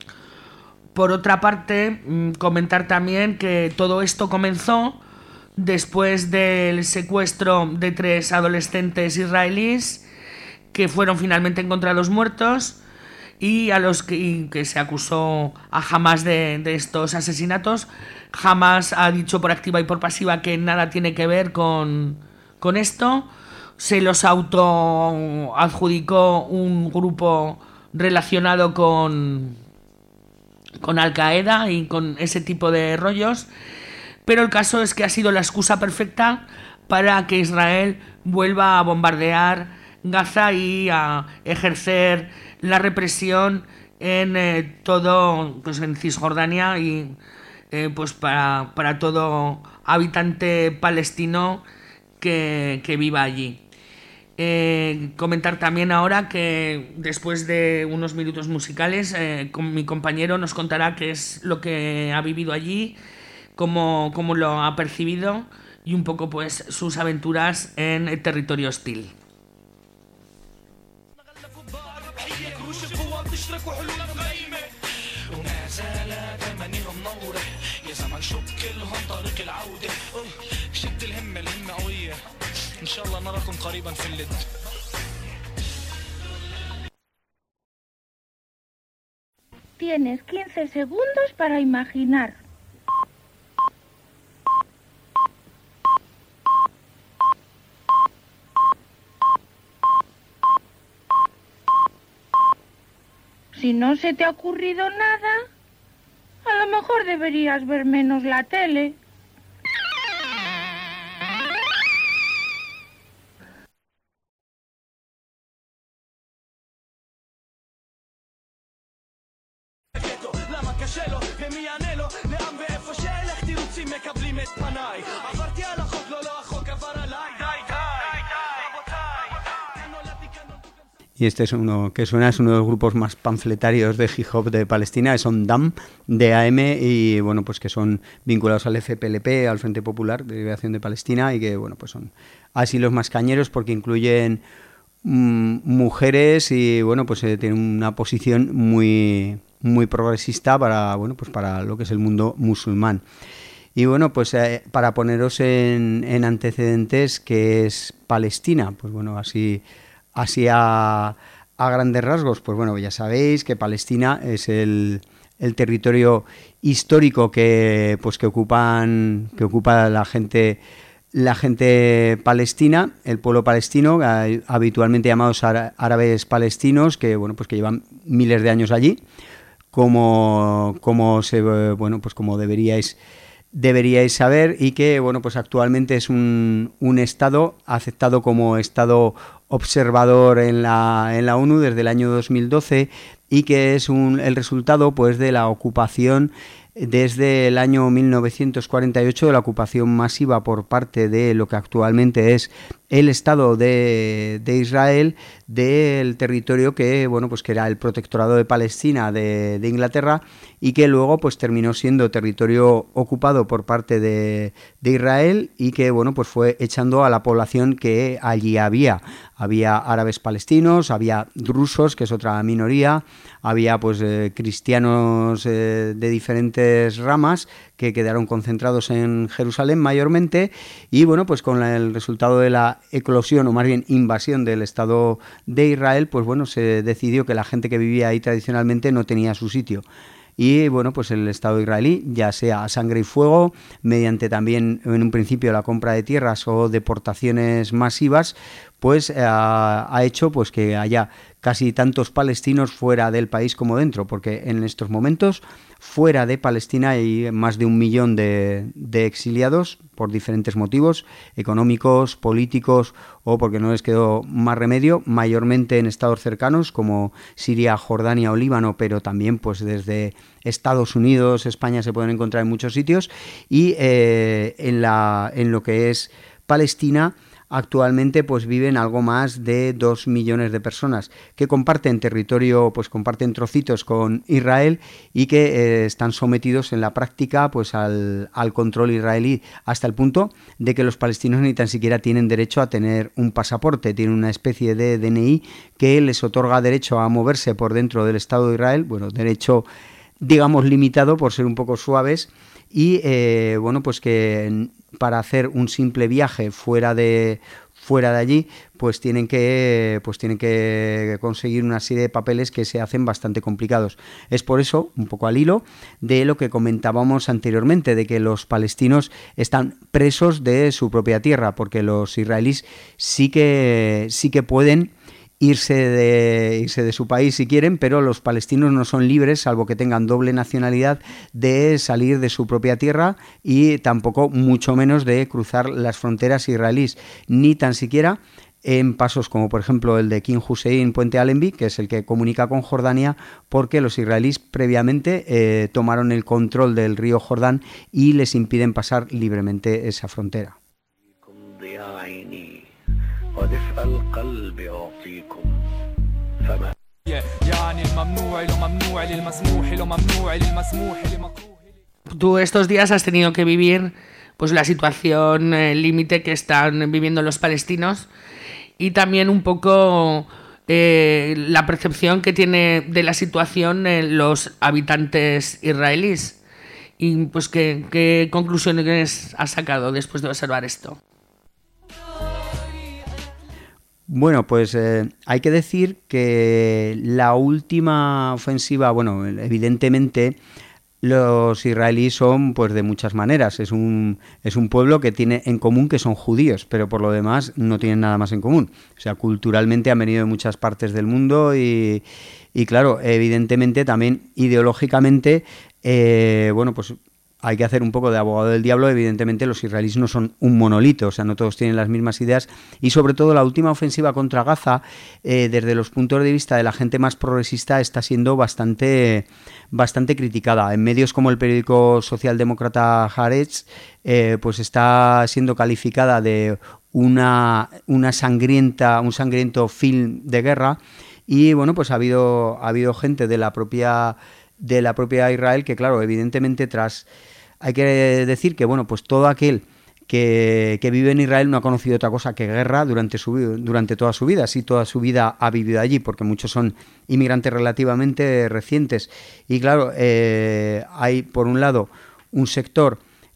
Por otra parte, comentar también que todo esto comenzó después del secuestro de 3 adolescentes israelíes que fueron finalmente encontrados muertos, y a los que se acusó a Hamas de estos asesinatos. Hamas ha dicho por activa y por pasiva que nada tiene que ver con esto. Se los autoadjudicó un grupo relacionado con Al-Qaeda y con ese tipo de rollos. Pero el caso es que ha sido la excusa perfecta para que Israel vuelva a bombardear Gaza y a ejercer la represión en todo, pues en Cisjordania y pues para todo habitante palestino que viva allí. Comentar también ahora que después de unos minutos musicales mi compañero nos contará qué es lo que ha vivido allí, cómo lo ha percibido y un poco pues sus aventuras en el territorio hostil. تشركوا حلول قايمة وما زال تمنيهم نورة يا زمان شك لهم طريق العودة شد الهمة قوية إن شاء الله نراكم قريبا في اللد. Tienes 15 segundos para imaginar. Si no se te ha ocurrido nada, a lo mejor deberías ver menos la tele. Y este es uno que suena, es uno de los grupos más panfletarios de hip hop de Palestina, son DAM, DAM, y bueno, pues que son vinculados al FPLP, al Frente Popular de Liberación de Palestina, y que bueno, pues son así los más cañeros porque incluyen mujeres y bueno, pues tienen una posición muy progresista para bueno, pues para lo que es el mundo musulmán. Y bueno, pues para poneros en antecedentes, ¿qué es Palestina? Pues bueno, así a a grandes rasgos, pues bueno, ya sabéis que Palestina es el territorio histórico que ocupa la gente palestina, el pueblo palestino, habitualmente llamados árabes palestinos, que bueno, pues que llevan miles de años allí, como deberíais saber, y que bueno, pues actualmente es un estado aceptado como estado observador en la ONU desde el año 2012, y que es el resultado pues de la ocupación desde el año 1948, de la ocupación masiva por parte de lo que actualmente es el Estado de Israel, del territorio que bueno, pues que era el protectorado de Palestina de Inglaterra, y que luego pues terminó siendo territorio ocupado por parte de Israel, y que bueno, pues fue echando a la población que allí había árabes palestinos, había drusos, que es otra minoría, había pues cristianos de diferentes ramas que quedaron concentrados en Jerusalén mayormente, y bueno, pues con el resultado de la eclosión, o más bien invasión, del Estado de Israel, pues bueno, se decidió que la gente que vivía ahí tradicionalmente no tenía su sitio. Y bueno, pues el Estado israelí, ya sea a sangre y fuego, mediante también en un principio la compra de tierras o deportaciones masivas, pues ha hecho pues que haya casi tantos palestinos fuera del país como dentro, porque en estos momentos fuera de Palestina hay más de 1 millón de exiliados por diferentes motivos, económicos, políticos, o porque no les quedó más remedio, mayormente en estados cercanos como Siria, Jordania o Líbano, pero también pues desde Estados Unidos, España se pueden encontrar en muchos sitios, y en lo que es Palestina actualmente pues viven algo más de 2 millones de personas que comparten territorio, pues comparten trocitos con Israel, y que están sometidos en la práctica pues al control israelí, hasta el punto de que los palestinos ni tan siquiera tienen derecho a tener un pasaporte, tienen una especie de DNI que les otorga derecho a moverse por dentro del Estado de Israel, bueno, derecho digamos limitado por ser un poco suaves, y bueno, pues que para hacer un simple viaje fuera de allí, pues tienen que conseguir una serie de papeles que se hacen bastante complicados. Es por eso, un poco al hilo de lo que comentábamos anteriormente, de que los palestinos están presos de su propia tierra, porque los israelíes sí que pueden irse de su país si quieren, pero los palestinos no son libres, salvo que tengan doble nacionalidad, de salir de su propia tierra, y tampoco, mucho menos, de cruzar las fronteras israelíes, ni tan siquiera en pasos como por ejemplo el de King Hussein Puente Allenby, que es el que comunica con Jordania, porque los israelíes previamente tomaron el control del río Jordán y les impiden pasar libremente esa frontera. Tú estos días has tenido que vivir pues la situación límite que están viviendo los palestinos, y también un poco la percepción que tiene de la situación los habitantes israelíes. Y pues ¿qué conclusiones has sacado después de observar esto? Bueno, pues hay que decir que la última ofensiva, bueno, evidentemente los israelíes son pues de muchas maneras. Es un pueblo que tiene en común que son judíos, pero por lo demás no tienen nada más en común. O sea, culturalmente han venido de muchas partes del mundo y claro, evidentemente también ideológicamente, bueno, pues hay que hacer un poco de abogado del diablo. Evidentemente los israelíes no son un monolito, o sea, no todos tienen las mismas ideas, y sobre todo la última ofensiva contra Gaza, desde los puntos de vista de la gente más progresista, está siendo bastante criticada. En medios como el periódico socialdemócrata Haaretz, pues está siendo calificada de un sangriento film de guerra, y bueno, pues ha habido gente de la propia Israel que, claro, evidentemente hay que decir que, bueno, pues todo aquel que vive en Israel no ha conocido otra cosa que guerra durante toda su vida. Sí, toda su vida ha vivido allí, porque muchos son inmigrantes relativamente recientes. Y claro, hay por un lado un sector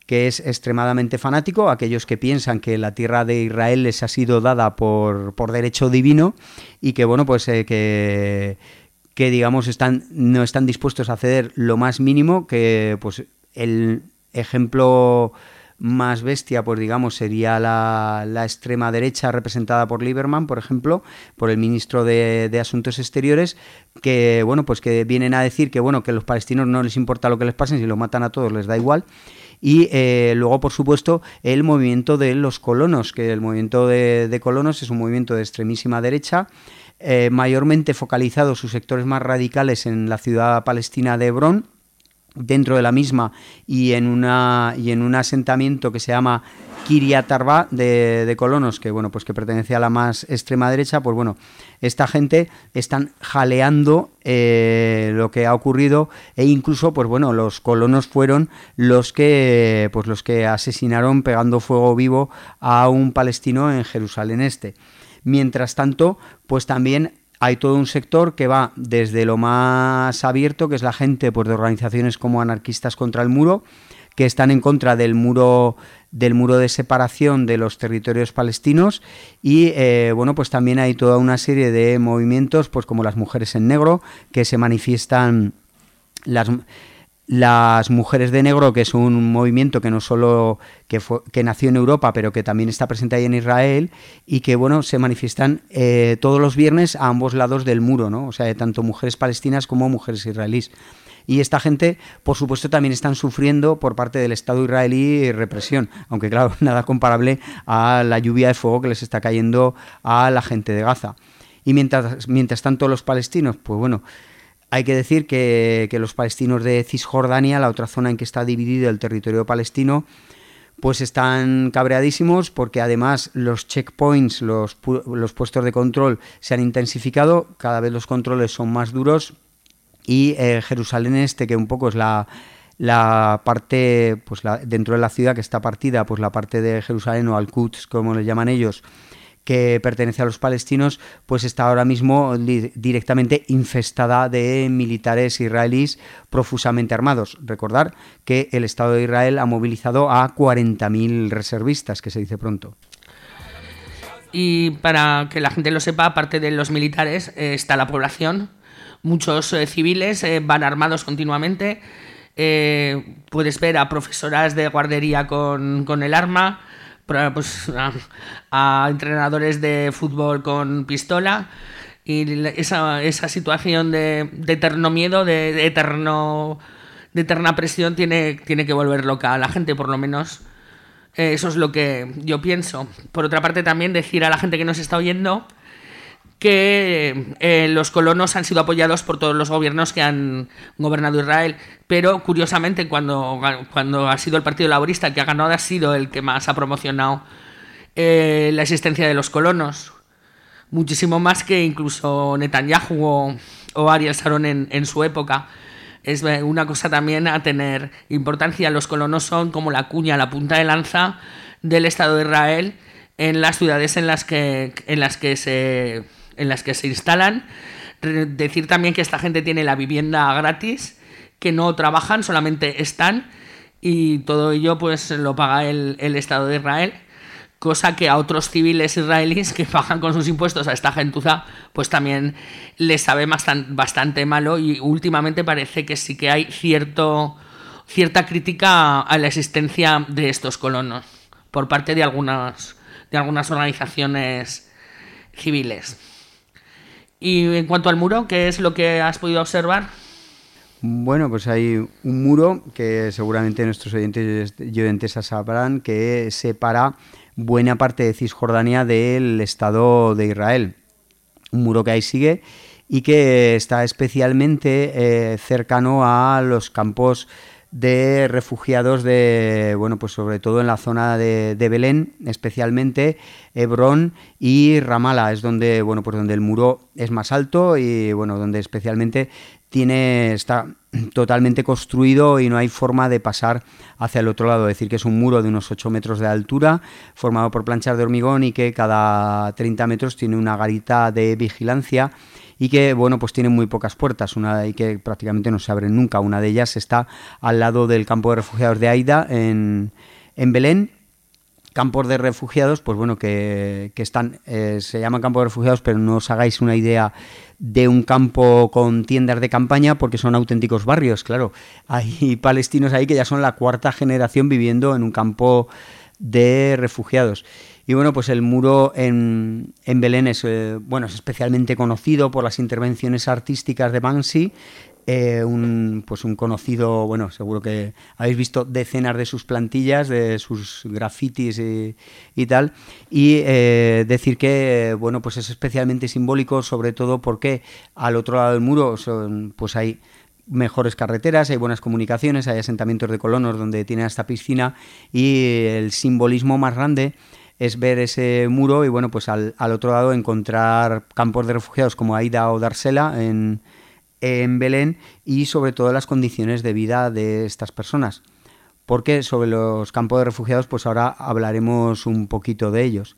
que es extremadamente fanático, aquellos que piensan que la tierra de Israel les ha sido dada por derecho divino y que, bueno, pues que digamos no están dispuestos a ceder lo más mínimo, que pues el ejemplo más bestia, pues digamos, sería la extrema derecha representada por Lieberman, por ejemplo, por el ministro de Asuntos Exteriores, que bueno, pues que vienen a decir que bueno, que a los palestinos no les importa lo que les pase, si los matan a todos les da igual. Y luego, por supuesto, el movimiento de los colonos, que el movimiento de colonos es un movimiento de extremísima derecha, mayormente focalizado sus sectores más radicales en la ciudad palestina de Hebrón, dentro de la misma y en un asentamiento que se llama Kiryat Arba de colonos, que bueno, pues que pertenece a la más extrema derecha. Pues bueno, esta gente están jaleando lo que ha ocurrido, e incluso pues bueno, los colonos fueron los que asesinaron pegando fuego vivo a un palestino en Jerusalén Este. Mientras tanto, pues también hay todo un sector que va desde lo más abierto, que es la gente pues de organizaciones como Anarquistas contra el Muro, que están en contra del muro de separación de los territorios palestinos, y bueno, pues también hay toda una serie de movimientos, pues como las Mujeres en Negro, que se manifiestan las Mujeres de Negro, que es un movimiento que no solo que nació en Europa, pero que también está presente ahí en Israel, y que bueno, se manifiestan todos los viernes a ambos lados del muro, ¿no? O sea, tanto mujeres palestinas como mujeres israelíes. Y esta gente, por supuesto, también están sufriendo por parte del Estado israelí represión, aunque claro, nada comparable a la lluvia de fuego que les está cayendo a la gente de Gaza. Y mientras tanto los palestinos, pues bueno, hay que decir que los palestinos de Cisjordania, la otra zona en que está dividido el territorio palestino, pues están cabreadísimos porque además los checkpoints, los puestos de control se han intensificado, cada vez los controles son más duros, y Jerusalén Este, que un poco es la parte, pues dentro de la ciudad que está partida, pues la parte de Jerusalén o Al-Quds, como le llaman ellos, que pertenece a los palestinos, pues está ahora mismo directamente infestada de militares israelíes profusamente armados. Recordar que el Estado de Israel ha movilizado a 40.000 reservistas, que se dice pronto. Y para que la gente lo sepa, aparte de los militares, está la población. Muchos civiles van armados continuamente. Puedes ver a profesoras de guardería con el arma, pues a entrenadores de fútbol con pistola, y esa situación de eterno miedo, de eterna presión tiene que volver loca a la gente, por lo menos. Eso es lo que yo pienso. Por otra parte, también decir a la gente que nos está oyendo que los colonos han sido apoyados por todos los gobiernos que han gobernado Israel, pero curiosamente cuando ha sido el Partido Laborista el que ha ganado, ha sido el que más ha promocionado la existencia de los colonos, muchísimo más que incluso Netanyahu o Ariel Sharon en su época. Es una cosa también a tener importancia. Los colonos son como la cuña, la punta de lanza del Estado de Israel en las ciudades en las que se instalan. Decir también que esta gente tiene la vivienda gratis, que no trabajan, solamente están, y todo ello pues lo paga el Estado de Israel, cosa que a otros civiles israelíes que pagan con sus impuestos a esta gentuza pues también les sabe bastante malo, y últimamente parece que sí que hay cierta crítica a la existencia de estos colonos por parte de algunas organizaciones civiles. Y en cuanto al muro, ¿qué es lo que has podido observar? Bueno, pues hay un muro que seguramente nuestros oyentes y oyentesas sabrán, que separa buena parte de Cisjordania del Estado de Israel. Un muro que ahí sigue y que está especialmente cercano a los campos de refugiados pues sobre todo en la zona de Belén, especialmente Hebrón y Ramala, es donde, pues donde el muro es más alto y donde especialmente está totalmente construido y no hay forma de pasar hacia el otro lado. Es decir, que es un muro de unos 8 metros de altura, formado por planchas de hormigón, y que cada 30 metros tiene una garita de vigilancia, y que, bueno, pues tienen muy pocas puertas, y que prácticamente no se abren nunca. Una de ellas está al lado del campo de refugiados de Aida, en Belén. Campos de refugiados, pues bueno, que están, se llaman campos de refugiados, pero no os hagáis una idea de un campo con tiendas de campaña, porque son auténticos barrios, claro. Hay palestinos ahí que ya son la cuarta generación viviendo en un campo de refugiados. Y bueno, pues el muro en Belén es especialmente conocido por las intervenciones artísticas de Banksy. Un conocido, bueno, seguro que habéis visto decenas de sus plantillas, de sus grafitis y tal, y decir que, bueno, pues es especialmente simbólico, sobre todo porque al otro lado del muro pues hay mejores carreteras, hay buenas comunicaciones, hay asentamientos de colonos donde tienen esta piscina, y el simbolismo más grande es ver ese muro y, bueno, pues al otro lado encontrar campos de refugiados como Aida o Darsela en Belén, y sobre todo las condiciones de vida de estas personas, porque sobre los campos de refugiados pues ahora hablaremos un poquito de ellos.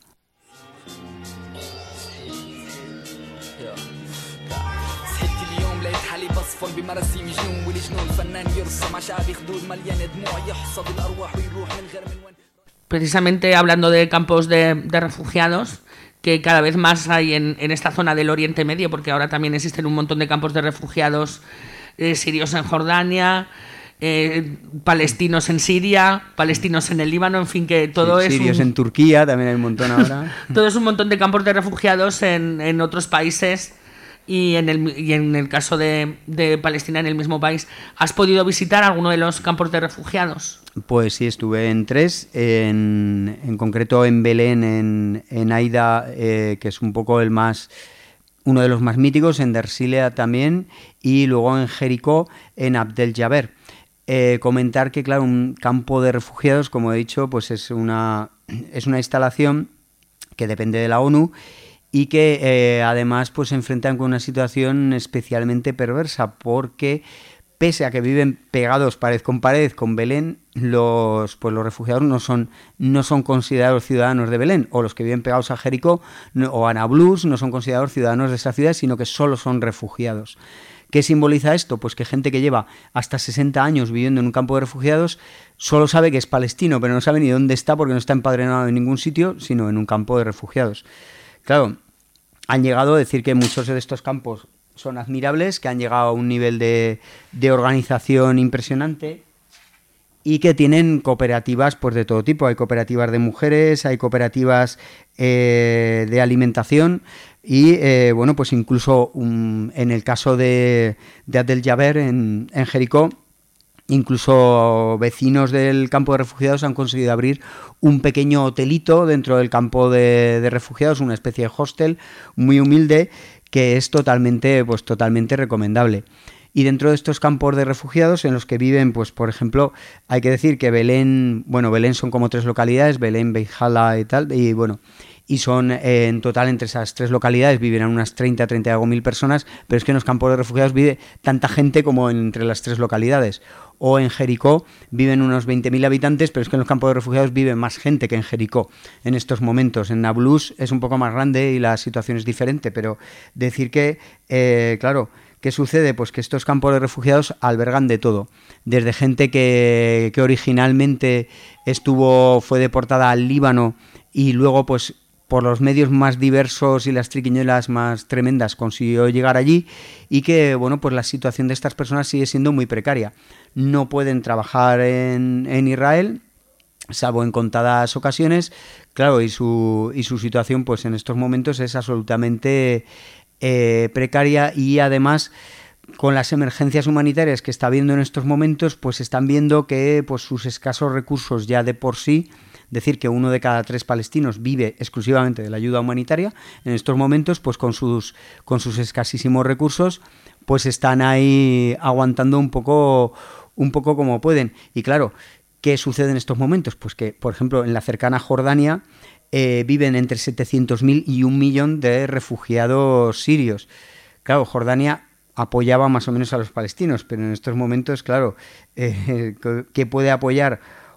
Precisamente hablando de campos de refugiados, que cada vez más hay en esta zona del Oriente Medio, porque ahora también existen un montón de campos de refugiados sirios en Jordania, palestinos en Siria, palestinos en el Líbano, en fin, que todo es... Sirios en Turquía, también hay un montón ahora. Todo es un montón de campos de refugiados en otros países, y en el caso de Palestina, en el mismo país. ¿Has podido visitar alguno de los campos de refugiados? Pues sí, estuve en 3, en concreto en Belén, en Aida, que es un poco uno de los más míticos, en Dersilea también, y luego en Jericó, en Abdel Jaber. Comentar que, claro, un campo de refugiados, como he dicho, pues es una instalación que depende de la ONU, y que además pues se enfrentan con una situación especialmente perversa, porque pese a que viven pegados pared con Belén, los refugiados no son considerados ciudadanos de Belén, o los que viven pegados a Jericó o a Nablus no son considerados ciudadanos de esa ciudad, sino que solo son refugiados. ¿Qué simboliza esto? Pues que gente que lleva hasta 60 años viviendo en un campo de refugiados solo sabe que es palestino, pero no sabe ni dónde está, porque no está empadronado en ningún sitio, sino en un campo de refugiados. Claro, han llegado a decir que muchos de estos campos son admirables, que han llegado a un nivel de organización impresionante, y que tienen cooperativas pues de todo tipo. Hay cooperativas de mujeres, hay cooperativas de alimentación, y bueno, pues incluso en el caso de Abdel Jaber en Jericó, incluso vecinos del campo de refugiados han conseguido abrir un pequeño hotelito dentro del campo de refugiados, una especie de hostel muy humilde, que es totalmente recomendable. Y dentro de estos campos de refugiados en los que viven, pues por ejemplo, hay que decir que Belén son como 3 localidades, Belén, Beit Jala y tal, y bueno, y son en total entre esas 3 localidades viven unas 30 y algo mil personas, pero es que en los campos de refugiados vive tanta gente como entre las 3 localidades. O en Jericó viven unos 20.000 habitantes, pero es que en los campos de refugiados vive más gente que en Jericó en estos momentos. En Nablus es un poco más grande y la situación es diferente, pero decir que, claro, ¿qué sucede? Pues que estos campos de refugiados albergan de todo, desde gente que originalmente fue deportada al Líbano y luego pues por los medios más diversos y las triquiñuelas más tremendas consiguió llegar allí, y que bueno, pues la situación de estas personas sigue siendo muy precaria. No pueden trabajar en Israel, salvo en contadas ocasiones, claro, y su situación pues en estos momentos es absolutamente precaria, y además con las emergencias humanitarias que está habiendo en estos momentos, pues están viendo que pues sus escasos recursos ya de por sí, decir que 1 de cada 3 palestinos vive exclusivamente de la ayuda humanitaria, en estos momentos pues con sus escasísimos recursos pues están ahí aguantando un poco como pueden. Y claro, ¿qué sucede en estos momentos? Pues que, por ejemplo, en la cercana Jordania viven entre 700.000 y 1 millón de refugiados sirios. Claro, Jordania apoyaba más o menos a los palestinos, pero en estos momentos, claro, ¿qué puede apoyar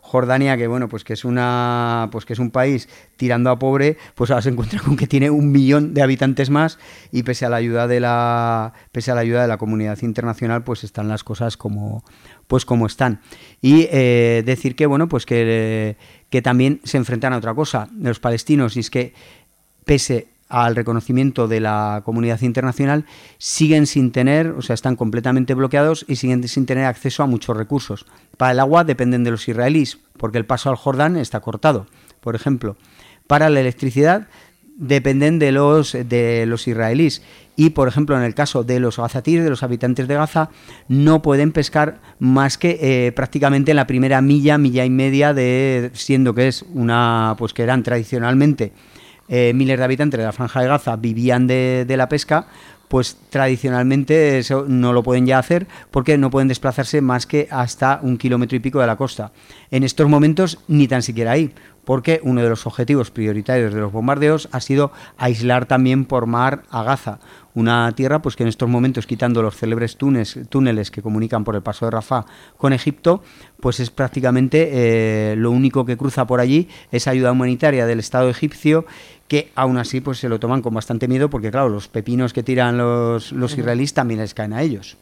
Jordania, que bueno, pues que es un país tirando a pobre, pues ahora se encuentra con que tiene 1 millón de habitantes más, y pese a la ayuda de la comunidad internacional, pues están las cosas como están. Y decir que bueno, pues que también se enfrentan a otra cosa los palestinos, y es que pese al reconocimiento de la comunidad internacional, siguen sin tener, o sea, están completamente bloqueados y siguen sin tener acceso a muchos recursos. Para el agua dependen de los israelíes, porque el paso al Jordán está cortado, por ejemplo. Para la electricidad dependen de los israelíes, y, por ejemplo, en el caso de los gazatíes, de los habitantes de Gaza, no pueden pescar más que prácticamente en la primera milla y media, siendo que es pues que eran tradicionalmente miles de habitantes de la Franja de Gaza vivían de la pesca, pues tradicionalmente eso no lo pueden ya hacer porque no pueden desplazarse más que hasta 1,5 kilómetros de la costa. En estos momentos ni tan siquiera ahí, porque uno de los objetivos prioritarios de los bombardeos ha sido aislar también por mar a Gaza, una tierra pues que en estos momentos, quitando los célebres túneles que comunican por el paso de Rafah con Egipto, pues es prácticamente lo único que cruza por allí es ayuda humanitaria del Estado egipcio, que aún así pues se lo toman con bastante miedo, porque claro, los pepinos que tiran los israelíes también les caen a ellos.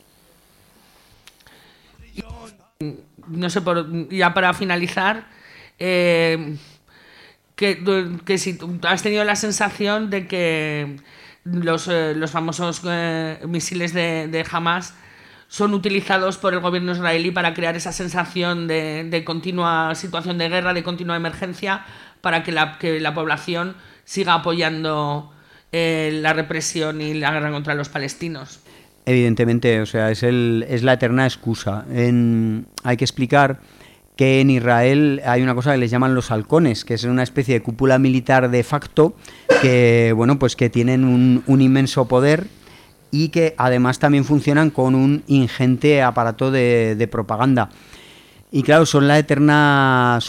No sé, ya para finalizar, que si tú has tenido la sensación de que los famosos misiles de Hamas son utilizados por el gobierno israelí para crear esa sensación de continua situación de guerra, de continua emergencia, para que la población siga apoyando la represión y la guerra contra los palestinos. Evidentemente, o sea, es la eterna excusa. Hay que explicar que en Israel hay una cosa que les llaman los halcones, que es una especie de cúpula militar de facto, que bueno, pues que tienen un inmenso poder, y que además también funcionan con un ingente aparato de propaganda. Y claro, son la eterna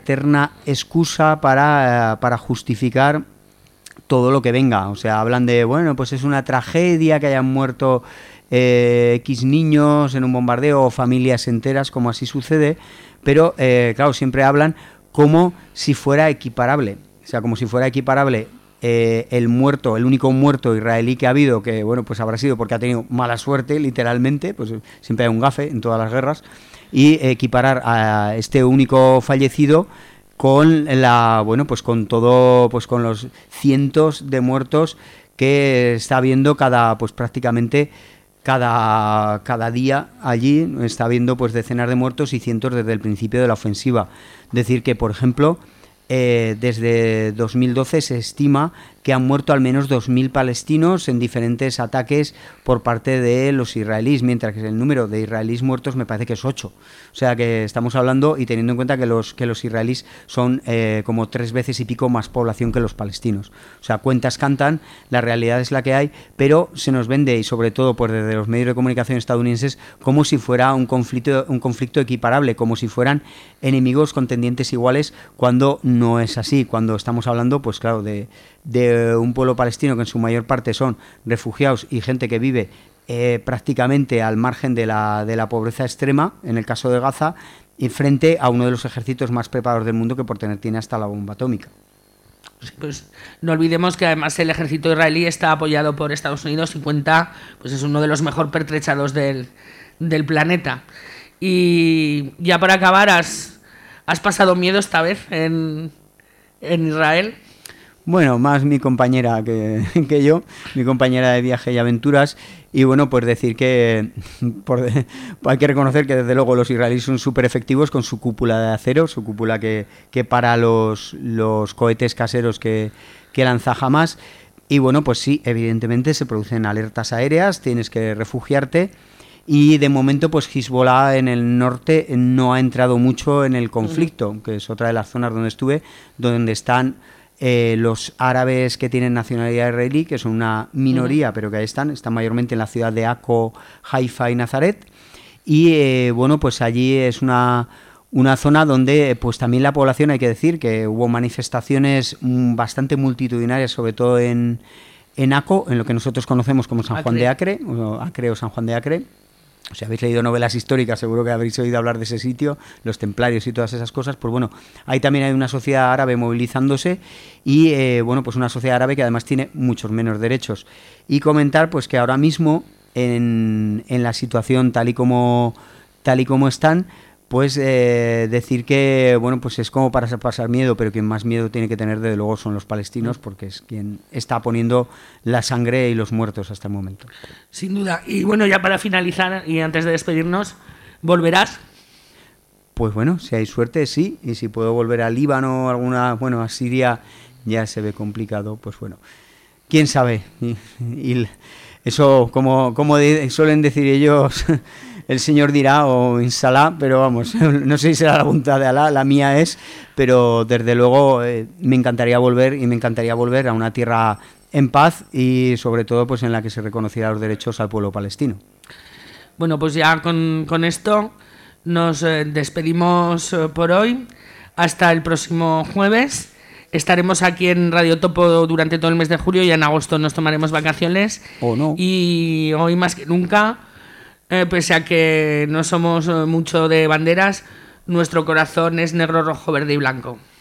excusa para justificar todo lo que venga. O sea, hablan de, bueno, pues es una tragedia que hayan muerto X niños en un bombardeo, o familias enteras, como así sucede, pero claro, siempre hablan como si fuera equiparable. O sea, como si fuera equiparable el único muerto israelí que ha habido, que bueno, pues habrá sido porque ha tenido mala suerte, literalmente, pues siempre hay un gafe en todas las guerras, y equiparar a este único fallecido con con los cientos de muertos que está habiendo prácticamente cada día allí. Está habiendo pues decenas de muertos y cientos desde el principio de la ofensiva. Decir que, por ejemplo, desde 2012 se estima que han muerto al menos 2.000 palestinos en diferentes ataques por parte de los israelíes, mientras que el número de israelíes muertos me parece que es 8. O sea que estamos hablando, y teniendo en cuenta que los israelíes son como 3 veces y pico más población que los palestinos. O sea, cuentas cantan, la realidad es la que hay, pero se nos vende, y sobre todo pues desde los medios de comunicación estadounidenses, como si fuera un conflicto equiparable, como si fueran enemigos contendientes iguales, cuando no es así. Cuando estamos hablando, pues claro, de un pueblo palestino que en su mayor parte son refugiados y gente que vive prácticamente al margen de la pobreza extrema, en el caso de Gaza, y frente a uno de los ejércitos más preparados del mundo, que por tiene hasta la bomba atómica. Pues no olvidemos que además el ejército israelí está apoyado por Estados Unidos y cuenta, pues es uno de los mejor pertrechados del planeta. Y ya para acabar, ¿has pasado miedo esta vez en Israel? Bueno, más mi compañera que yo, mi compañera de viaje y aventuras. Y bueno, pues decir que hay que reconocer que desde luego los israelíes son súper efectivos con su cúpula de acero, su cúpula que para los cohetes caseros que lanza Hamas. Y bueno, pues sí, evidentemente se producen alertas aéreas, tienes que refugiarte. Y de momento pues Hezbollah en el norte no ha entrado mucho en el conflicto, que es otra de las zonas donde estuve, donde están los árabes que tienen nacionalidad israelí, que son una minoría, pero que ahí están mayormente en la ciudad de Akko, Haifa y Nazaret. Y bueno, pues allí es una zona donde pues también la población, hay que decir que hubo manifestaciones bastante multitudinarias, sobre todo en Akko, en lo que nosotros conocemos como San Juan de Acre, o San Juan de Acre. si habéis leído novelas históricas, seguro que habréis oído hablar de ese sitio, los templarios y todas esas cosas. Pues bueno, ahí también hay una sociedad árabe movilizándose y bueno, pues una sociedad árabe que además tiene muchos menos derechos. Y comentar pues que ahora mismo en la situación tal y como están, pues decir que bueno, pues es como para pasar miedo, pero quien más miedo tiene que tener desde luego son los palestinos, porque es quien está poniendo la sangre y los muertos hasta el momento. Sin duda. Y bueno, ya para finalizar y antes de despedirnos, ¿volverás? Pues bueno, si hay suerte, sí, y si puedo volver al Líbano, a Siria ya se ve complicado, pues bueno, quién sabe. Y eso, como suelen decir ellos, el Señor dirá o inshallah, pero vamos, no sé si será la voluntad de Alá, la mía es, pero desde luego me encantaría volver a una tierra en paz y sobre todo pues en la que se reconociera los derechos al pueblo palestino. Bueno, pues ya con esto nos despedimos por hoy. Hasta el próximo jueves. Estaremos aquí en Radio Topo durante todo el mes de julio y en agosto nos tomaremos vacaciones. ¿O no? Y hoy más que nunca, pese a que no somos mucho de banderas, nuestro corazón es negro, rojo, verde y blanco.